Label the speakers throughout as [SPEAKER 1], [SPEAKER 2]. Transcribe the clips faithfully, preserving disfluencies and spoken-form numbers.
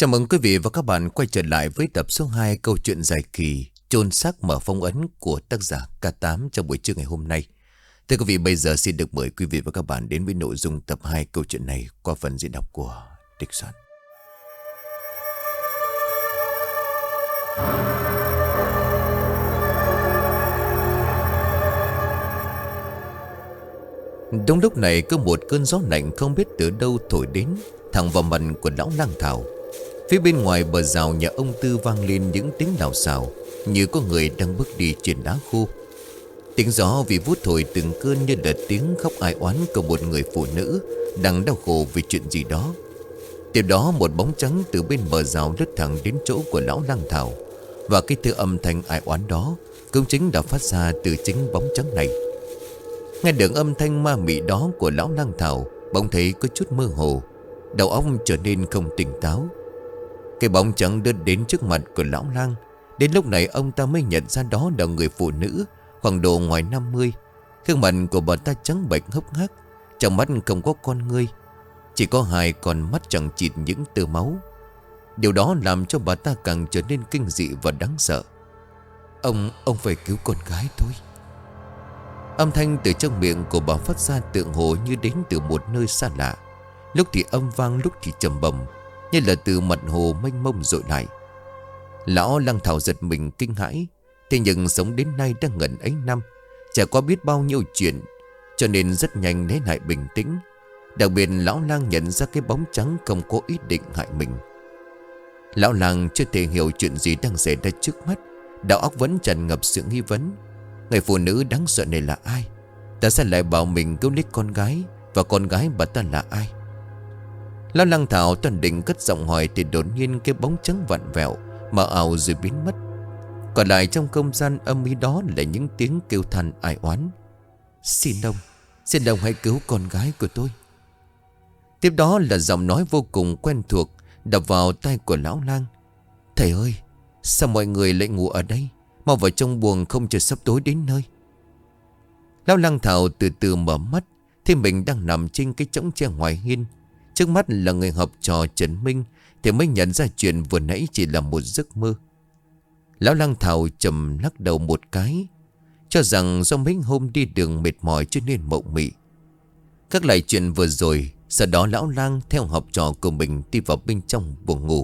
[SPEAKER 1] Chào mừng quý vị và các bạn quay trở lại với tập số hai câu chuyện dài kỳ Chôn xác mở phong ấn của tác giả K tám trong buổi trưa ngày hôm nay. Thưa quý vị, bây giờ xin được mời quý vị và các bạn đến với nội dung tập hai câu chuyện này qua phần diễn đọc của Địch Soạn. Đúng lúc này có một cơn gió lạnh không biết từ đâu thổi đến, thẳng vào mặt của lão lang thảo. Phía bên ngoài bờ rào nhà ông Tư vang lên những tiếng lào xào, như có người đang bước đi trên đá khô. Tiếng gió vì vút thổi từng cơn như là tiếng khóc ai oán của một người phụ nữ đang đau khổ vì chuyện gì đó. Tiếp đó một bóng trắng từ bên bờ rào lướt thẳng đến chỗ của lão lang thảo, và cái thứ âm thanh ai oán đó cũng chính đã phát ra từ chính bóng trắng này. Nghe được âm thanh ma mị đó của lão lang thảo, bỗng thấy có chút mơ hồ, đầu óc trở nên không tỉnh táo. Cái bóng trắng đưa đến trước mặt của lão lang. Đến lúc này ông ta mới nhận ra đó là người phụ nữ khoảng độ ngoài năm mươi. Gương mặt của bà ta trắng bệch hốc hác, trong mắt không có con ngươi, chỉ có hai con mắt chẳng chịt những tơ máu. Điều đó làm cho bà ta càng trở nên kinh dị và đáng sợ. Ông, ông phải cứu con gái tôi. Âm thanh từ trong miệng của bà phát ra tượng hồ như đến từ một nơi xa lạ. Lúc thì âm vang, lúc thì trầm bầm, như là từ mặt hồ mênh mông dội lại. Lão lang thảo giật mình kinh hãi. Thế nhưng sống đến nay đã ngần ấy năm, trải qua biết bao nhiêu chuyện, cho nên rất nhanh lấy lại bình tĩnh. Đặc biệt lão lang nhận ra cái bóng trắng không có ý định hại mình. Lão lang chưa thể hiểu chuyện gì đang xảy ra trước mắt, đầu óc vẫn tràn ngập sự nghi vấn. Người phụ nữ đáng sợ này là ai? Tại sao lại bảo mình cứu lấy con gái? Và con gái bà ta là ai? Lão lang thảo toàn định cất giọng hỏi, thì đột nhiên cái bóng trắng vặn vẹo, mờ ảo rồi biến mất. Còn lại trong không gian âm ý đó là những tiếng kêu than ai oán. Xin ông, xin ông hãy cứu con gái của tôi. Tiếp đó là giọng nói vô cùng quen thuộc đập vào tai của lão lang. Thầy ơi, sao mọi người lại ngủ ở đây? Mau vào trong buồng, không chờ sắp tối đến nơi. Lão lang thảo từ từ mở mắt, thì mình đang nằm trên cái chõng tre ngoài hiên. Trước mắt là người học trò Trần Minh, thì mới nhận ra chuyện vừa nãy chỉ là một giấc mơ. Lão lang thảo trầm lắc đầu một cái, cho rằng do mấy hôm đi đường mệt mỏi cho nên mộng mị. Các lại chuyện vừa rồi, sau đó lão lang theo học trò của mình đi vào bên trong buồng ngủ.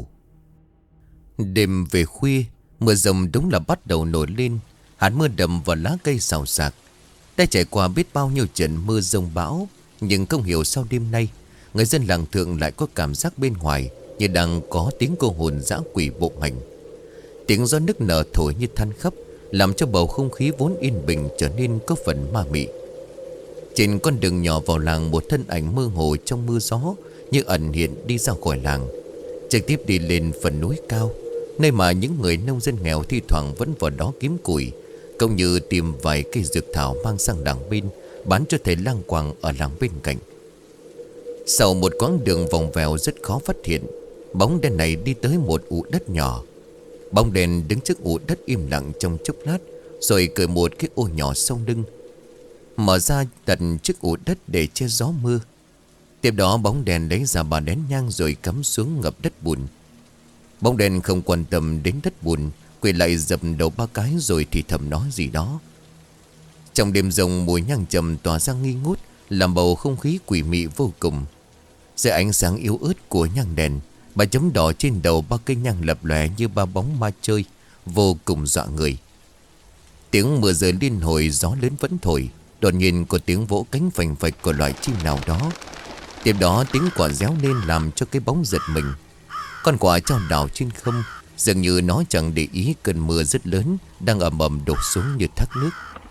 [SPEAKER 1] Đêm về khuya, mưa rầm đúng là bắt đầu nổi lên, hạt mưa đầm vào lá cây xào xạc. Đã trải qua biết bao nhiêu trận mưa rông bão, nhưng không hiểu sao đêm nay người dân làng Thượng lại có cảm giác bên ngoài như đang có tiếng cô hồn dã quỷ bộ hành. Tiếng gió nức nở thổi như than khóc, làm cho bầu không khí vốn yên bình trở nên có phần ma mị. Trên con đường nhỏ vào làng, một thân ảnh mơ hồ trong mưa gió như ẩn hiện đi ra khỏi làng, trực tiếp đi lên phần núi cao, nơi mà những người nông dân nghèo thi thoảng vẫn vào đó kiếm củi, cũng như tìm vài cây dược thảo mang sang làng bên bán cho thầy lang quàng ở làng bên cạnh. Sau một quãng đường vòng vèo rất khó phát hiện, bóng đen này đi tới một ụ đất nhỏ. Bóng đèn đứng trước ụ đất im lặng trong chốc lát, rồi cởi một cái ô nhỏ sau lưng, mở ra đặt trước ụ đất để che gió mưa. Tiếp đó bóng đèn lấy ra bà nén nhang rồi cắm xuống ngập đất bùn. Bóng đèn không quan tâm đến đất bùn, quay lại dập đầu ba cái rồi thì thầm nói gì đó. Trong đêm rồng, mùi nhang trầm tỏa ra nghi ngút, làm bầu không khí quỷ mị vô cùng. Dưới ánh sáng yếu ớt của nhang đèn, ba chấm đỏ trên đầu ba cây nhang lập lòe như ba bóng ma chơi, vô cùng dọa người. Tiếng mưa rơi liên hồi, gió lớn vẫn thổi. Đột nhiên có tiếng vỗ cánh phành phạch của loài chim nào đó. Tiếp đó tiếng quả réo lên làm cho cái bóng giật mình. Con quả trao đảo trên không, dường như nó chẳng để ý cơn mưa rất lớn đang ầm ầm đổ xuống như thác nước.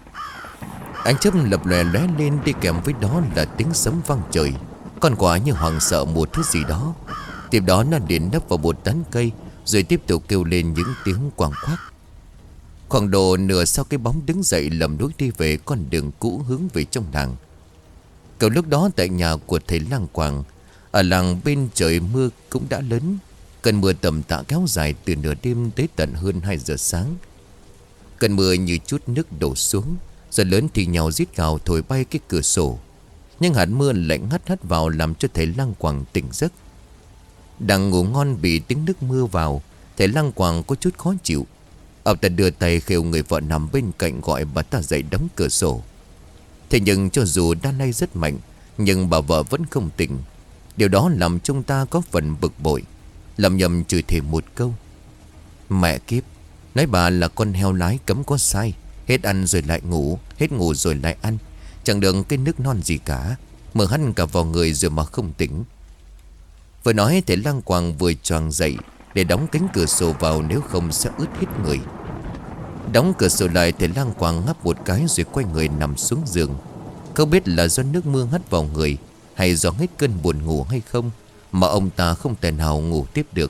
[SPEAKER 1] Ánh chớp lập lòe lóe lên, đi kèm với đó là tiếng sấm vang trời. Con quả như hoảng sợ một thứ gì đó. Tiếp đó nó đến nấp vào một tán cây, rồi tiếp tục kêu lên những tiếng quàng quác. Khoảng độ nửa sau, cái bóng đứng dậy lầm lũi đi về con đường cũ hướng về trong làng. Cậu lúc đó tại nhà của thầy lang quàng ở làng bên, trời mưa cũng đã lớn. Cơn mưa tầm tã kéo dài từ nửa đêm tới tận hơn hai giờ sáng. Cơn mưa như chút nước đổ xuống, rồi lớn thì nhào rít gào thổi bay cái cửa sổ. Nhưng hạt mưa lạnh hắt hắt vào làm cho thầy lang quàng tỉnh giấc. Đang ngủ ngon bị tiếng nước mưa vào, thầy Lang Quang có chút khó chịu. Ông ta đưa tay khều người vợ nằm bên cạnh gọi bà ta dậy đóng cửa sổ. Thế nhưng cho dù đan nay rất mạnh, nhưng bà vợ vẫn không tỉnh. Điều đó làm chúng ta có phần bực bội, lầm nhầm chửi thề một câu: mẹ kiếp, nói bà là con heo lái cấm có sai. Hết ăn rồi lại ngủ, hết ngủ rồi lại ăn, chẳng được cái nước non gì cả, mở hắt cả vào người rồi mà không tỉnh. Vừa nói thầy Lang Quang vừa choàng dậy để đóng cánh cửa sổ vào, nếu không sẽ ướt hết người. Đóng cửa sổ lại, thầy Lang Quang ngáp một cái rồi quay người nằm xuống giường. Không biết là do nước mưa hắt vào người hay do hết cơn buồn ngủ hay không, mà ông ta không thể nào ngủ tiếp được.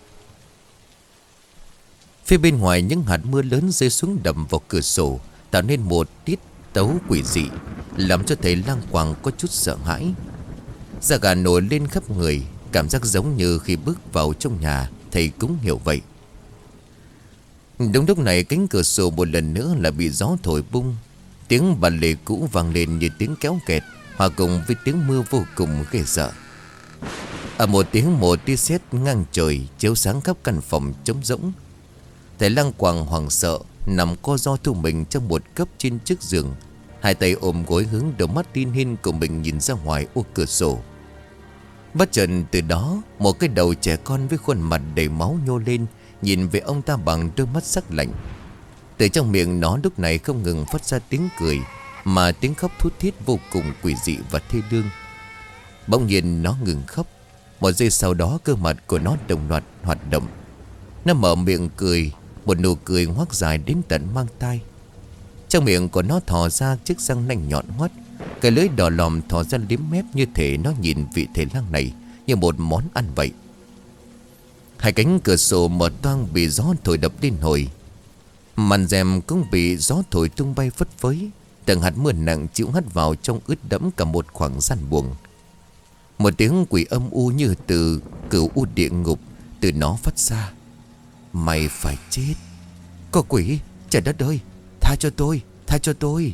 [SPEAKER 1] Phía bên ngoài những hạt mưa lớn rơi xuống đầm vào cửa sổ, tạo nên một tiết tấu quỷ dị, làm cho thầy Lang Quang có chút sợ hãi. Da gà nổi lên khắp người, cảm giác giống như khi bước vào trong nhà. Thầy cũng hiểu vậy. Đúng lúc này cánh cửa sổ một lần nữa là bị gió thổi bung. Tiếng bàn lề cũ vang lên như tiếng kéo kẹt, hòa cùng với tiếng mưa vô cùng ghê sợ. Ở một tiếng, một tia sét ngang trời chiếu sáng khắp căn phòng trống rỗng. Thầy Lang Quang hoảng sợ nằm co ro thu mình trong một góc trên chiếc giường, hai tay ôm gối hướng đôi mắt tin hin của mình nhìn ra ngoài ô cửa sổ. Bất chợt từ đó, một cái đầu trẻ con với khuôn mặt đầy máu nhô lên, nhìn về ông ta bằng đôi mắt sắc lạnh. Từ trong miệng nó lúc này không ngừng phát ra tiếng cười, mà tiếng khóc thút thít vô cùng quỷ dị và thê lương. Bỗng nhiên nó ngừng khóc. Một giây sau đó cơ mặt của nó đồng loạt hoạt động. Nó mở miệng cười, một nụ cười ngoác dài đến tận mang tai. Trong miệng của nó thò ra chiếc răng nanh nhọn hoắt, cái lưỡi đỏ lòm thò ra liếm mép, như thể nó nhìn vị thầy lang này như một món ăn vậy. Hai cánh cửa sổ mở toang bị gió thổi đập lên hồi. Màn rèm cũng bị gió thổi tung bay phất phới. Từng hạt mưa nặng chịu hắt vào trong, ướt đẫm cả một khoảng gian buồng. Một tiếng quỷ âm u như từ cửu u địa ngục từ nó phát ra: mày phải chết. Có quỷ, trời đất ơi, tha cho tôi, tha cho tôi.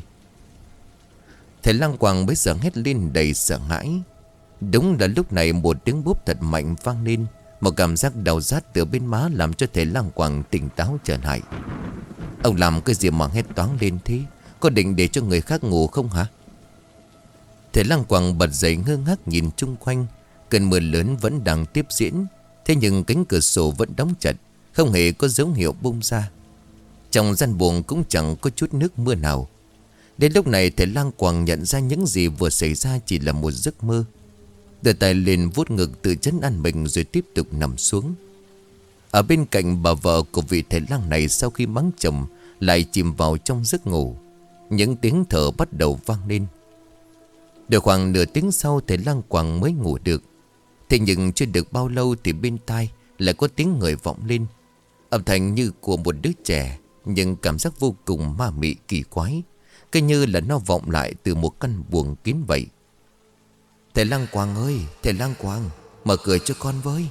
[SPEAKER 1] Thầy Lang Quang bấy giờ hét lên đầy sợ hãi. Đúng là lúc này một tiếng bốp thật mạnh vang lên. Một cảm giác đau rát từ bên má làm cho thầy Lang Quang tỉnh táo trở lại. Ông làm cái gì mà hét toáng lên thế? Có định để cho người khác ngủ không hả? Thầy Lang Quang bật dậy ngơ ngác nhìn chung quanh. Cơn mưa lớn vẫn đang tiếp diễn, thế nhưng cánh cửa sổ vẫn đóng chặt, không hề có dấu hiệu bung ra. Trong gian buồng cũng chẳng có chút nước mưa nào. Đến lúc này thầy Lang Quang nhận ra những gì vừa xảy ra chỉ là một giấc mơ. Đưa tay lên vuốt ngực tự trấn an mình rồi tiếp tục nằm xuống. Ở bên cạnh bà vợ của vị thầy lang này sau khi mắng chồng lại chìm vào trong giấc ngủ. Những tiếng thở bắt đầu vang lên. Được khoảng nửa tiếng sau thầy Lang Quang mới ngủ được. Thế nhưng chưa được bao lâu thì bên tai lại có tiếng người vọng lên. Âm thanh như của một đứa trẻ, nhưng cảm giác vô cùng ma mị kỳ quái, cứ như là nó vọng lại từ một căn buồng kín vậy. Thầy Lang Quang ơi, thầy Lang Quang, mở cửa cho con với.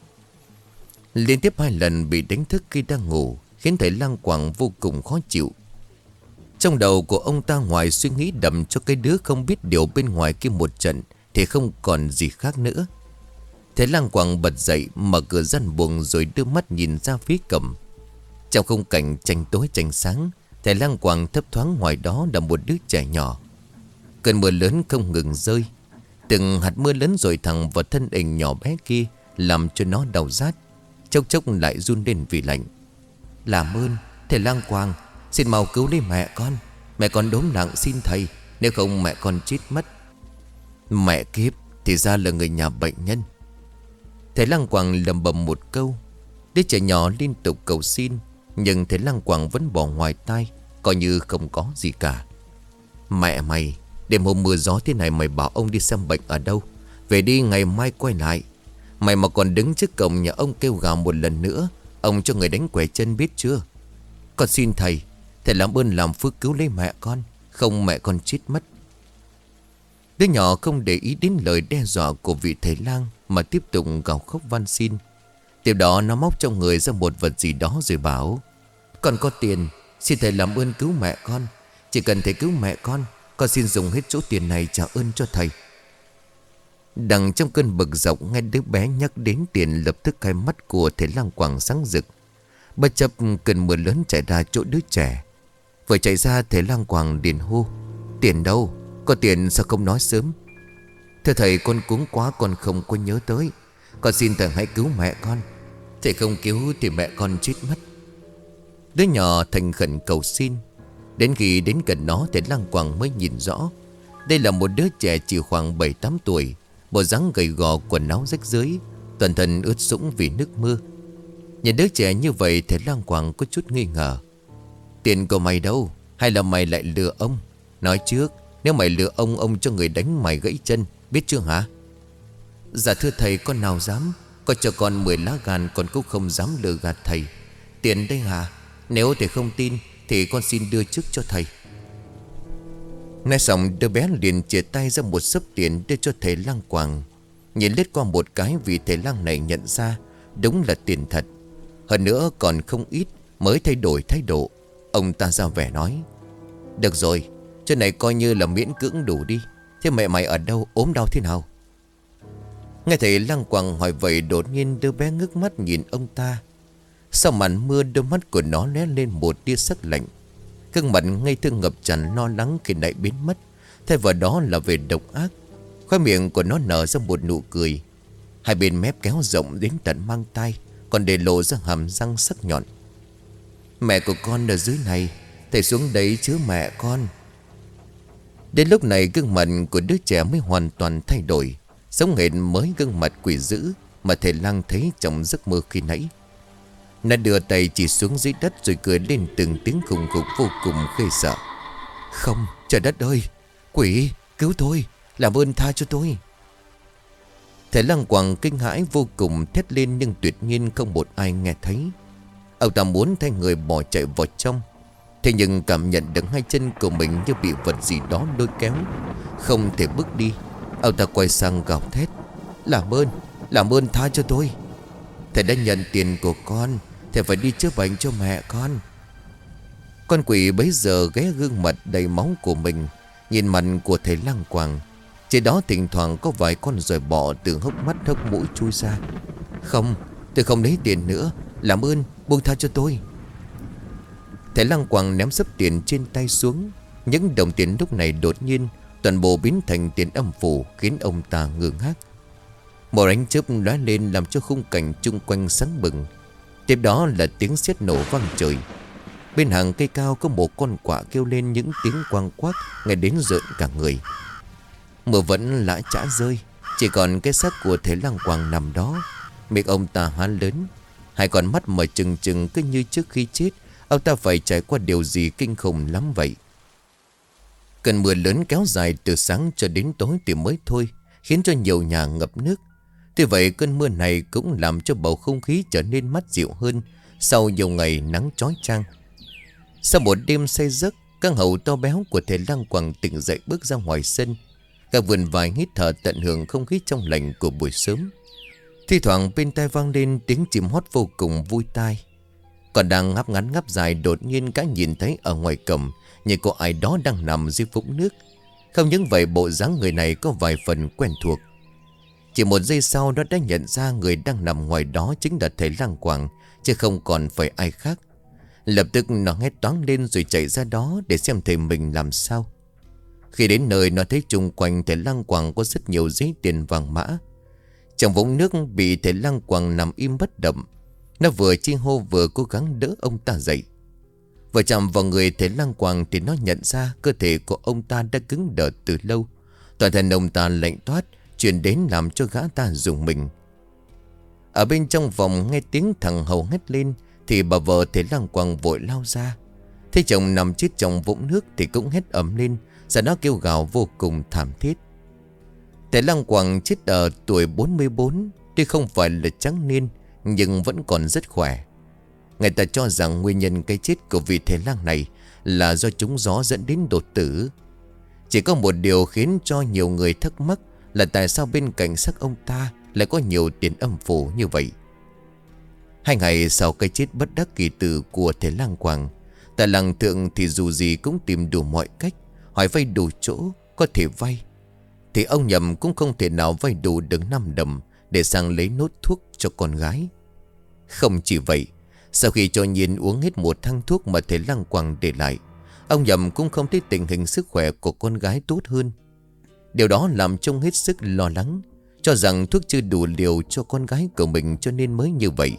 [SPEAKER 1] Liên tiếp hai lần bị đánh thức khi đang ngủ khiến thầy Lang Quang vô cùng khó chịu. Trong đầu của ông ta ngoài suy nghĩ đầm cho cái đứa không biết điều bên ngoài kia một trận thì không còn gì khác nữa. Thầy Lang Quang bật dậy, mở cửa gian buồng rồi đưa mắt nhìn ra phía cổng. Trong khung cảnh tranh tối tranh sáng, thầy Lang Quang thấp thoáng ngoài đó là một đứa trẻ nhỏ. Cơn mưa lớn không ngừng rơi. Từng hạt mưa lớn rồi thẳng vào thân hình nhỏ bé kia, làm cho nó đau rát, chốc chốc lại run lên vì lạnh. Làm ơn thầy Lang Quang, xin mau cứu lấy mẹ con. Mẹ con đốm nặng xin thầy, nếu không mẹ con chết mất. Mẹ kiếp, thì ra là người nhà bệnh nhân. Thầy Lang Quang lầm bầm một câu. Đứa trẻ nhỏ liên tục cầu xin, nhưng thầy Lang Quang vẫn bỏ ngoài tai, coi như không có gì cả. Mẹ mày, đêm hôm mưa gió thế này mày bảo ông đi xem bệnh ở đâu? Về đi, ngày mai quay lại. Mày mà còn đứng trước cổng nhà ông kêu gào một lần nữa, ông cho người đánh quẻ chân biết chưa? Con xin thầy, thầy làm ơn làm phước cứu lấy mẹ con, không mẹ con chết mất. Đứa nhỏ không để ý đến lời đe dọa của vị thầy lang mà tiếp tục gào khóc van xin. Tiếp đó nó móc trong người ra một vật gì đó rồi bảo: Con có tiền, xin thầy làm ơn cứu mẹ con. Chỉ cần thầy cứu mẹ con, con xin dùng hết số tiền này trả ơn cho thầy. Đằng trong cơn bực dọc nghe đứa bé nhắc đến tiền, lập tức hai mắt của thầy lang quàng sáng rực. Bất chấp cơn mưa lớn chạy ra chỗ đứa trẻ. Vừa chạy ra thầy lang quàng liền hô: "Tiền đâu? Có tiền sao không nói sớm?" "Thưa thầy, con cuống quá, con không có nhớ tới. Con xin thầy hãy cứu mẹ con. Thầy không cứu thì mẹ con chết mất." Đứa nhỏ thành khẩn cầu xin. Đến khi đến gần nó, thầy lang quàng mới nhìn rõ. Đây là một đứa trẻ chỉ khoảng bảy tám tuổi, bộ dáng gầy gò, quần áo rách rưới, toàn thân ướt sũng vì nước mưa. Nhìn đứa trẻ như vậy, thầy lang quàng có chút nghi ngờ. "Tiền của mày đâu? Hay là mày lại lừa ông? Nói trước, nếu mày lừa ông, ông cho người đánh mày gãy chân, biết chưa hả?" "Dạ thưa thầy, con nào dám. Con cho con mười lá gan, con cũng không dám lừa gạt thầy. Tiền đây hả? Nếu thầy không tin thì con xin đưa trước cho thầy." Nói xong, đứa bé liền chìa tay ra một xấp tiền đưa cho thầy lang quàng. Nhìn lướt qua một cái, vì thầy lang này nhận ra đúng là tiền thật. Hơn nữa còn không ít, mới thay đổi thái độ. Ông ta ra vẻ nói: "Được rồi, chỗ này coi như là miễn cưỡng đủ đi. Thế mẹ mày ở đâu, ốm đau thế nào?" Nghe thầy lang quàng hỏi vậy, đột nhiên đứa bé ngước mắt nhìn ông ta. Sau màn mưa, đôi mắt của nó lóe lên một tia sắc lạnh. Gương mặt ngây thơ ngập tràn lo lắng khi nãy biến mất, thay vào đó là vẻ độc ác. Khóe miệng của nó nở ra một nụ cười, hai bên mép kéo rộng đến tận mang tai, còn để lộ ra hàm răng sắc nhọn. "Mẹ của con ở dưới này, thầy xuống đấy chứ mẹ con." Đến lúc này, gương mặt của đứa trẻ mới hoàn toàn thay đổi, giống hệt mới gương mặt quỷ dữ mà thầy lang thấy trong giấc mơ khi nãy. Nó đưa tay chỉ xuống dưới đất rồi cười lên từng tiếng khủng khục vô cùng ghê sợ. "Không, trời đất ơi, quỷ, cứu tôi, làm ơn tha cho tôi." Thầy lang quàng kinh hãi vô cùng, thét lên nhưng tuyệt nhiên không một ai nghe thấy. Ông ta muốn thay người bỏ chạy vào trong, thế nhưng cảm nhận được hai chân của mình như bị vật gì đó lôi kéo, không thể bước đi. Ông ta quay sang gào thét: "Làm ơn, làm ơn tha cho tôi. Thầy đã nhận tiền của con, thầy phải đi chữa bệnh cho mẹ con." Con quỷ bấy giờ ghé gương mặt đầy máu của mình, nhìn mặt của thầy lang quàng. Trên đó thỉnh thoảng có vài con ruồi bọ từ hốc mắt hốc mũi chui ra. "Không, tôi không lấy tiền nữa, làm ơn buông tha cho tôi." Thầy lang quàng ném sấp tiền trên tay xuống. Những đồng tiền lúc này đột nhiên toàn bộ biến thành tiền âm phủ, khiến ông ta ngơ ngác. Một ánh chớp lóe lên làm cho khung cảnh chung quanh sáng bừng. Tiếp đó là tiếng sét nổ vang trời. Bên hàng cây cao có một con quạ kêu lên những tiếng quang quác, nghe đến rợn cả người. Mưa vẫn lã chã rơi, chỉ còn cái xác của thầy lang quàng nằm đó. Miệng ông ta há lớn, hai con mắt mở trừng trừng, cứ như trước khi chết ông ta phải trải qua điều gì kinh khủng lắm vậy. Cơn mưa lớn kéo dài từ sáng cho đến tối thì mới thôi, khiến cho nhiều nhà ngập nước. Tuy vậy cơn mưa này cũng làm cho bầu không khí trở nên mát dịu hơn sau nhiều ngày nắng chói chang. Sau một đêm say giấc, các hầu to béo của thầy lang quàng tỉnh dậy bước ra ngoài sân. Các vườn vải hít thở tận hưởng không khí trong lành của buổi sớm. Thi thoảng bên tai vang lên tiếng chim hót vô cùng vui tai. Còn đang ngáp ngắn ngáp dài, đột nhiên cả nhìn thấy ở ngoài cổng như có ai đó đang nằm dưới vũng nước. Không những vậy, bộ dáng người này có vài phần quen thuộc. Chỉ một giây sau, nó đã nhận ra người đang nằm ngoài đó chính là thầy lang quàng, chứ không còn phải ai khác. Lập tức nó hét toáng lên rồi chạy ra đó để xem thầy mình làm sao. Khi đến nơi, nó thấy chung quanh thầy lang quàng có rất nhiều giấy tiền vàng mã. Trong vũng nước bị thầy lang quàng nằm im bất động, nó vừa chi hô vừa cố gắng đỡ ông ta dậy. Vừa chạm vào người thầy lang quàng thì nó nhận ra cơ thể của ông ta đã cứng đờ từ lâu. Toàn thân ông ta lạnh toát, truyền đến làm cho gã ta rùng mình. Ở bên trong phòng nghe tiếng thằng hầu hét lên thì bà vợ thầy lang quàng vội lao ra. Thấy chồng nằm chết trong vũng nước thì cũng hét ầm lên, sau đó kêu gào vô cùng thảm thiết. Thầy lang quàng chết ở tuổi bốn mươi bốn, tuy không phải là trắng niên nhưng vẫn còn rất khỏe. Người ta cho rằng nguyên nhân cái chết của vị thầy lang này là do trúng gió dẫn đến đột tử. Chỉ có một điều khiến cho nhiều người thắc mắc là tại sao bên cạnh xác ông ta lại có nhiều tiền âm phủ như vậy. Hai ngày sau cái chết bất đắc kỳ tử của thầy lang quàng, tại làng thượng thì dù gì cũng tìm đủ mọi cách, hỏi vay đủ chỗ có thể vay. thì ông Nhậm cũng không thể nào vay đủ được năm đồng để sang lấy nốt thuốc cho con gái. Không chỉ vậy, sau khi cho Nhiên uống hết một thang thuốc mà thầy Lăng Quang để lại, ông Nhậm cũng không thấy tình hình sức khỏe của con gái tốt hơn. Điều đó làm trông hết sức lo lắng, cho rằng thuốc chưa đủ liều cho con gái của mình cho nên mới như vậy.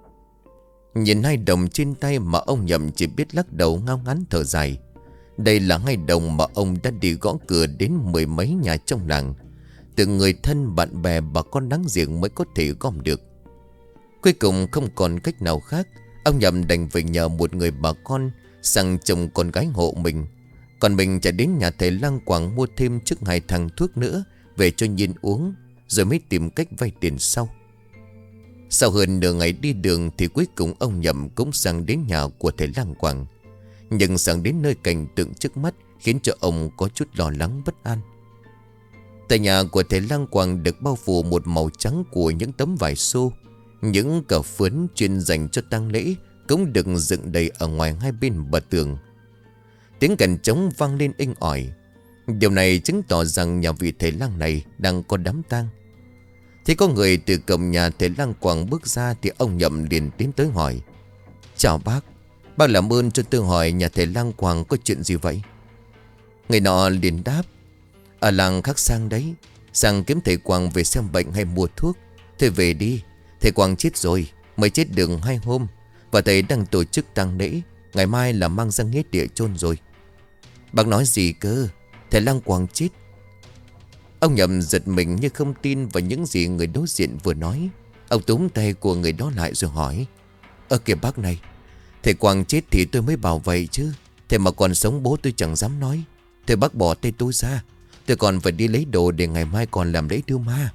[SPEAKER 1] Nhìn hai đồng trên tay mà ông Nhậm chỉ biết lắc đầu ngao ngán thở dài. Đây là hai đồng mà ông đã đi gõ cửa đến mười mấy nhà trong làng, từ người thân, bạn bè, bà con láng giềng mới có thể gom được. Cuối cùng không còn cách nào khác, ông Nhậm đành phải nhờ một người bà con sang chồng con gái hộ mình. Còn mình chạy đến nhà thầy Lăng Quang mua thêm trước hai thằng thuốc nữa về cho Nhiên uống, rồi mới tìm cách vay tiền sau. Sau hơn nửa ngày đi đường thì cuối cùng ông Nhậm cũng sang đến nhà của thầy Lăng Quang. Nhưng sang đến nơi cảnh tượng trước mắt khiến cho ông có chút lo lắng bất an. Tại nhà của thầy Lăng Quang được bao phủ một màu trắng của những tấm vải xô. Những cờ phướn chuyên dành cho tang lễ cũng được dựng đầy ở ngoài hai bên bờ tường. Tiếng kèn trống vang lên inh ỏi. Điều này chứng tỏ rằng nhà vị thầy Lăng này đang có đám tang. Thế có người từ cổng nhà thầy Lăng Quang bước ra thì ông Nhậm liền tiến tới hỏi: "Chào bác, bác làm ơn cho tôi hỏi nhà thầy Lăng Quang có chuyện gì vậy?" Người nọ liền đáp: "Ở làng khác sang đấy, sang kiếm thầy Quang về xem bệnh hay mua thuốc. Thôi về đi, thầy Quang chết rồi, mới chết được hai hôm, và thầy đang tổ chức tang lễ, ngày mai là mang ra nghĩa địa chôn rồi." "Bác nói gì cơ? Thầy Lăng Quang chết?" Ông Nhậm giật mình như không tin vào những gì người đối diện vừa nói. Ông túm tay của người đó lại rồi hỏi: "Ơ kìa bác này, thầy Quang chết thì tôi mới bảo vậy chứ. Thầy mà còn sống bố tôi chẳng dám nói. Thầy bác bỏ tay tôi ra, tôi còn phải đi lấy đồ để ngày mai còn làm lễ đưa ma."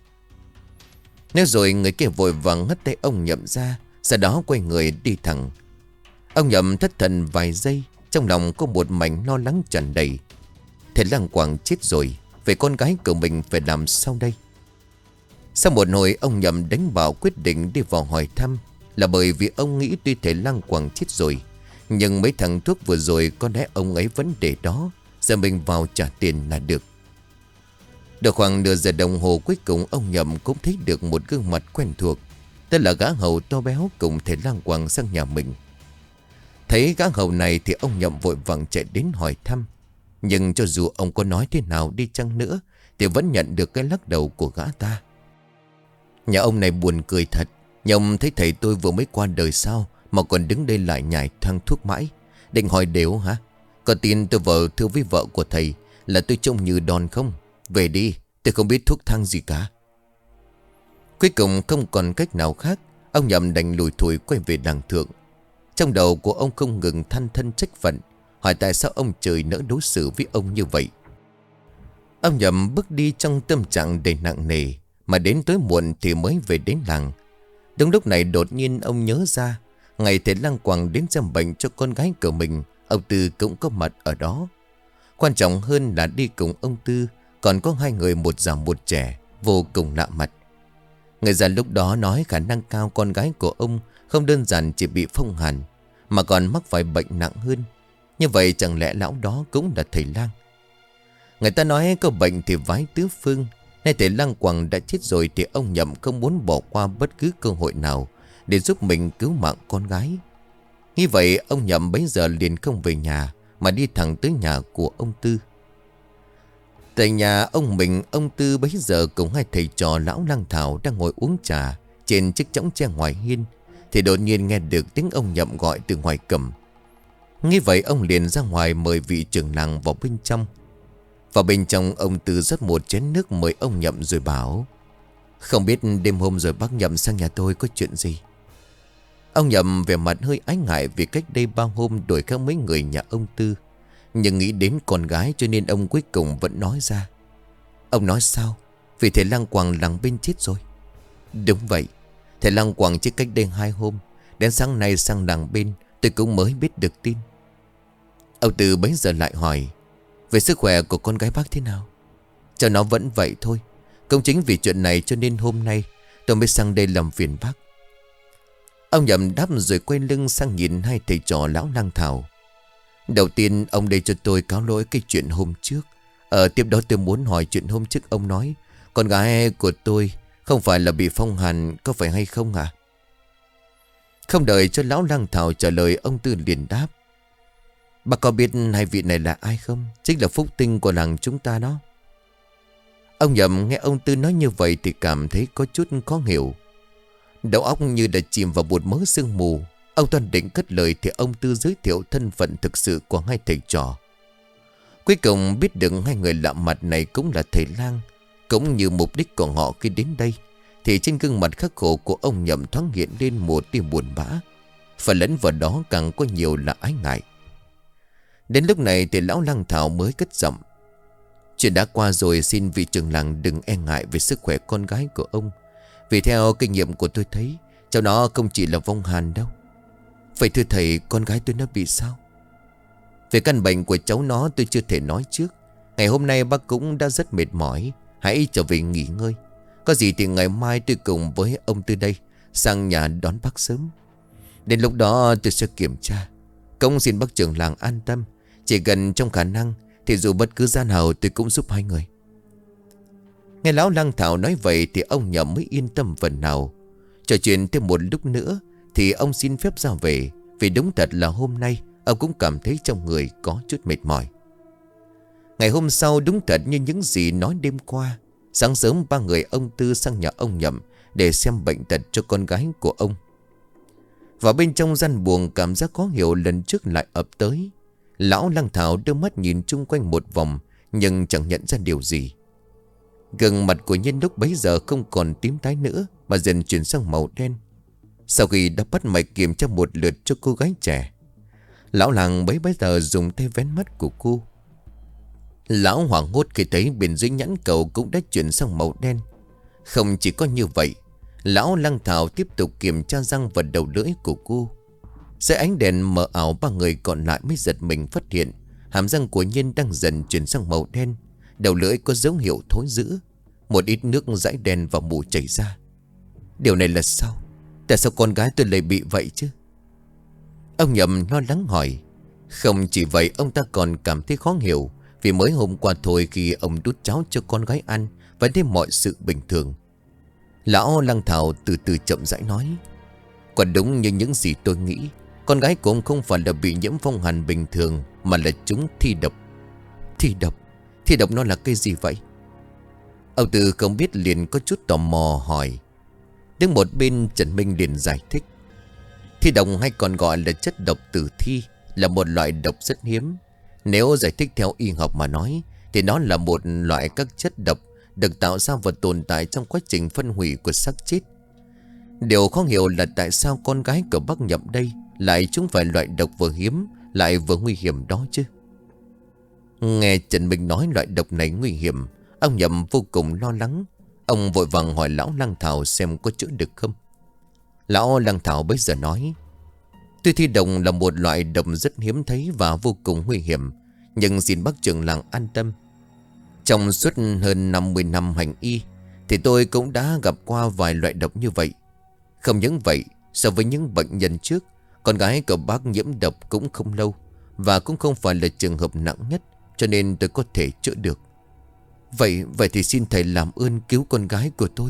[SPEAKER 1] Nói rồi người kia vội vàng hất tay ông Nhậm ra, sau đó quay người đi thẳng. Ông Nhậm thất thần vài giây, trong lòng có một mảnh lo lắng tràn đầy. Thầy Lăng Quang chết rồi, vậy con gái của mình phải làm sao đây? Sau một hồi ông Nhậm đánh bảo quyết định đi vào hỏi thăm, là bởi vì ông nghĩ tuy thầy Lăng Quang chết rồi, nhưng mấy thằng thuốc vừa rồi có lẽ ông ấy vẫn để đó, giờ mình vào trả tiền là được. Được khoảng nửa giờ đồng hồ cuối cùng ông Nhậm cũng thấy được một gương mặt quen thuộc. Tên là gã hầu to béo cùng thầy Lăng Quang sang nhà mình. Thấy gã hầu này thì ông Nhậm vội vàng chạy đến hỏi thăm. Nhưng cho dù ông có nói thế nào đi chăng nữa thì vẫn nhận được cái lắc đầu của gã ta. "Nhà ông này buồn cười thật. Nhà ông thấy thầy tôi vừa mới qua đời sao mà còn đứng đây lại nhảy thang thuốc mãi. Định hỏi đều hả? Có tin tôi vợ thưa với vợ của thầy là tôi trông như đòn không? Về đi, tôi không biết thuốc thang gì cả." Cuối cùng không còn cách nào khác, ông Nhậm đành lùi thủi quay về đàng thượng. Trong đầu của ông không ngừng than thân trách phận, hỏi tại sao ông trời nỡ đối xử với ông như vậy. Ông Nhậm bước đi trong tâm trạng đầy nặng nề, mà đến tối muộn thì mới về đến làng. Đúng lúc này đột nhiên ông nhớ ra, ngày thầy Lăng Quang đến xem bệnh cho con gái của mình, ông Tư cũng có mặt ở đó. Quan trọng hơn là đi cùng ông Tư còn có hai người, một già một trẻ, vô cùng lạ mặt. Người già lúc đó nói khả năng cao con gái của ông không đơn giản chỉ bị phong hàn, mà còn mắc phải bệnh nặng hơn. Như vậy chẳng lẽ lão đó cũng là thầy Lang? Người ta nói có bệnh thì vái tứ phương. Nay thầy Lăng Quang đã chết rồi thì ông Nhậm không muốn bỏ qua bất cứ cơ hội nào để giúp mình cứu mạng con gái. Như vậy ông Nhậm bấy giờ liền không về nhà mà đi thẳng tới nhà của ông Tư. Tại nhà ông mình, ông Tư bấy giờ cùng hai thầy trò lão Lang Thảo đang ngồi uống trà trên chiếc chõng tre ngoài hiên, thì đột nhiên nghe được tiếng ông Nhậm gọi từ ngoài cổng. Nghĩ vậy ông liền ra ngoài mời vị trưởng làng vào bên trong. Vào bên trong ông Tư rót một chén nước mời ông Nhậm rồi bảo: "Không biết đêm hôm rồi bác Nhậm sang nhà tôi có chuyện gì?" Ông Nhậm vẻ mặt hơi ái ngại vì cách đây bao hôm đổi khác mấy người nhà ông Tư, nhưng nghĩ đến con gái cho nên ông cuối cùng vẫn nói ra: "Ông nói sao? Vì thầy Lăng Quang làng bên chết rồi." "Đúng vậy, thầy Lăng Quang chết cách đây hai hôm. Đến sáng nay sang làng bên tôi cũng mới biết được tin." Ông Tư bấy giờ lại hỏi: "Về sức khỏe của con gái bác thế nào?" "Cho nó vẫn vậy thôi. Cũng chính vì chuyện này cho nên hôm nay tôi mới sang đây làm phiền bác." Ông Nhậm đáp rồi quay lưng sang nhìn hai thầy trò lão Lang Thảo. "Đầu tiên ông đây cho tôi cáo lỗi cái chuyện hôm trước. Ở tiếp đó tôi muốn hỏi chuyện hôm trước ông nói con gái của tôi không phải là bị phong hàn, có phải hay không à? Không đợi cho lão lang thảo trả lời, ông Tư liền đáp: Bác có biết hai vị này là ai không? Chính là phúc tinh của làng chúng ta đó. Ông Nhậm nghe ông Tư nói như vậy thì cảm thấy có chút khó hiểu. Đầu óc như đã chìm vào một mớ sương mù. Ông toàn định cất lời thì ông Tư giới thiệu thân phận thực sự của hai thầy trò. Cuối cùng biết được hai người lạ mặt này cũng là thầy lang, cũng như mục đích của họ khi đến đây, thì trên gương mặt khắc khổ của ông Nhậm thoáng hiện lên một tia buồn bã, và lẫn vào đó càng có nhiều là ái ngại. Đến lúc này thì lão lang thảo mới cất giọng: Chuyện đã qua rồi, xin vị trưởng làng đừng e ngại về sức khỏe con gái của ông. Vì theo kinh nghiệm của tôi thấy, cháu nó không chỉ là vong hàn đâu. Vậy thưa thầy, con gái tôi nó bị sao? Về căn bệnh của cháu nó tôi chưa thể nói trước. Ngày hôm nay bác cũng đã rất mệt mỏi, hãy trở về nghỉ ngơi. Có gì thì ngày mai tôi cùng với ông Tư đây sang nhà đón bác sớm. Đến lúc đó tôi sẽ kiểm tra. Cũng xin bác trưởng làng an tâm, chỉ cần trong khả năng thì dù bất cứ gian nào tôi cũng giúp hai người. Nghe lão lang thảo nói vậy thì ông Nhậm mới yên tâm phần nào. Trò chuyện thêm một lúc nữa thì ông xin phép ra về, vì đúng thật là hôm nay ông cũng cảm thấy trong người có chút mệt mỏi. Ngày hôm sau đúng thật như những gì nói đêm qua. Sáng sớm ba người ông Tư sang nhà ông Nhậm để xem bệnh tật cho con gái của ông. Và bên trong gian buồng, cảm giác khó hiểu lần trước lại ập tới. Lão lang thảo đưa mắt nhìn chung quanh một vòng, nhưng chẳng nhận ra điều gì. Gương mặt của Nhân lúc bấy giờ không còn tím tái nữa, mà dần chuyển sang màu đen. Sau khi đã bắt mạch kiểm tra một lượt cho cô gái trẻ, lão làng bấy bấy giờ dùng tay vén mắt của cô. Lão hoảng hốt khi thấy bên dưới nhãn cầu cũng đã chuyển sang màu đen. Không chỉ có như vậy, lão lang thảo tiếp tục kiểm tra răng và đầu lưỡi của cô. Dưới ánh đèn mờ ảo, ba người còn lại mới giật mình phát hiện hàm răng của Nhiên đang dần chuyển sang màu đen, đầu lưỡi có dấu hiệu thối rữa, một ít nước dãi đen và mù chảy ra. Điều này là sao? Tại sao con gái tôi lại bị vậy chứ? Ông Nhậm lo lắng hỏi. Không chỉ vậy, ông ta còn cảm thấy khó hiểu, vì mới hôm qua thôi khi ông đút cháo cho con gái ăn vẫn thấy mọi sự bình thường. Lão lang thảo từ từ chậm rãi nói: Quả đúng như những gì tôi nghĩ, con gái của ông không phải là bị nhiễm phong hàn bình thường, mà là chúng thi độc. Thi độc? Thi độc nó là cái gì vậy? Ông Tư không biết liền có chút tò mò hỏi. Đứng một bên Trần Minh liền giải thích. Thi độc hay còn gọi là chất độc tử thi là một loại độc rất hiếm. Nếu giải thích theo y học mà nói thì nó là một loại các chất độc được tạo ra và tồn tại trong quá trình phân hủy của xác chết. Điều khó hiểu là tại sao con gái của bác Nhậm đây lại trúng phải loại độc vừa hiếm lại vừa nguy hiểm đó chứ. Nghe Trần Minh nói loại độc này nguy hiểm, ông Nhậm vô cùng lo lắng. Ông vội vàng hỏi lão lang thảo xem có chữa được không. Lão lang thảo bấy giờ nói: Tuy thi độc là một loại độc rất hiếm thấy và vô cùng nguy hiểm, nhưng xin bác trưởng làng an tâm. Trong suốt hơn năm mươi năm hành y thì tôi cũng đã gặp qua vài loại độc như vậy. Không những vậy, so với những bệnh nhân trước, con gái của bác nhiễm độc cũng không lâu, và cũng không phải là trường hợp nặng nhất, cho nên tôi có thể chữa được. Vậy vậy thì xin thầy làm ơn cứu con gái của tôi.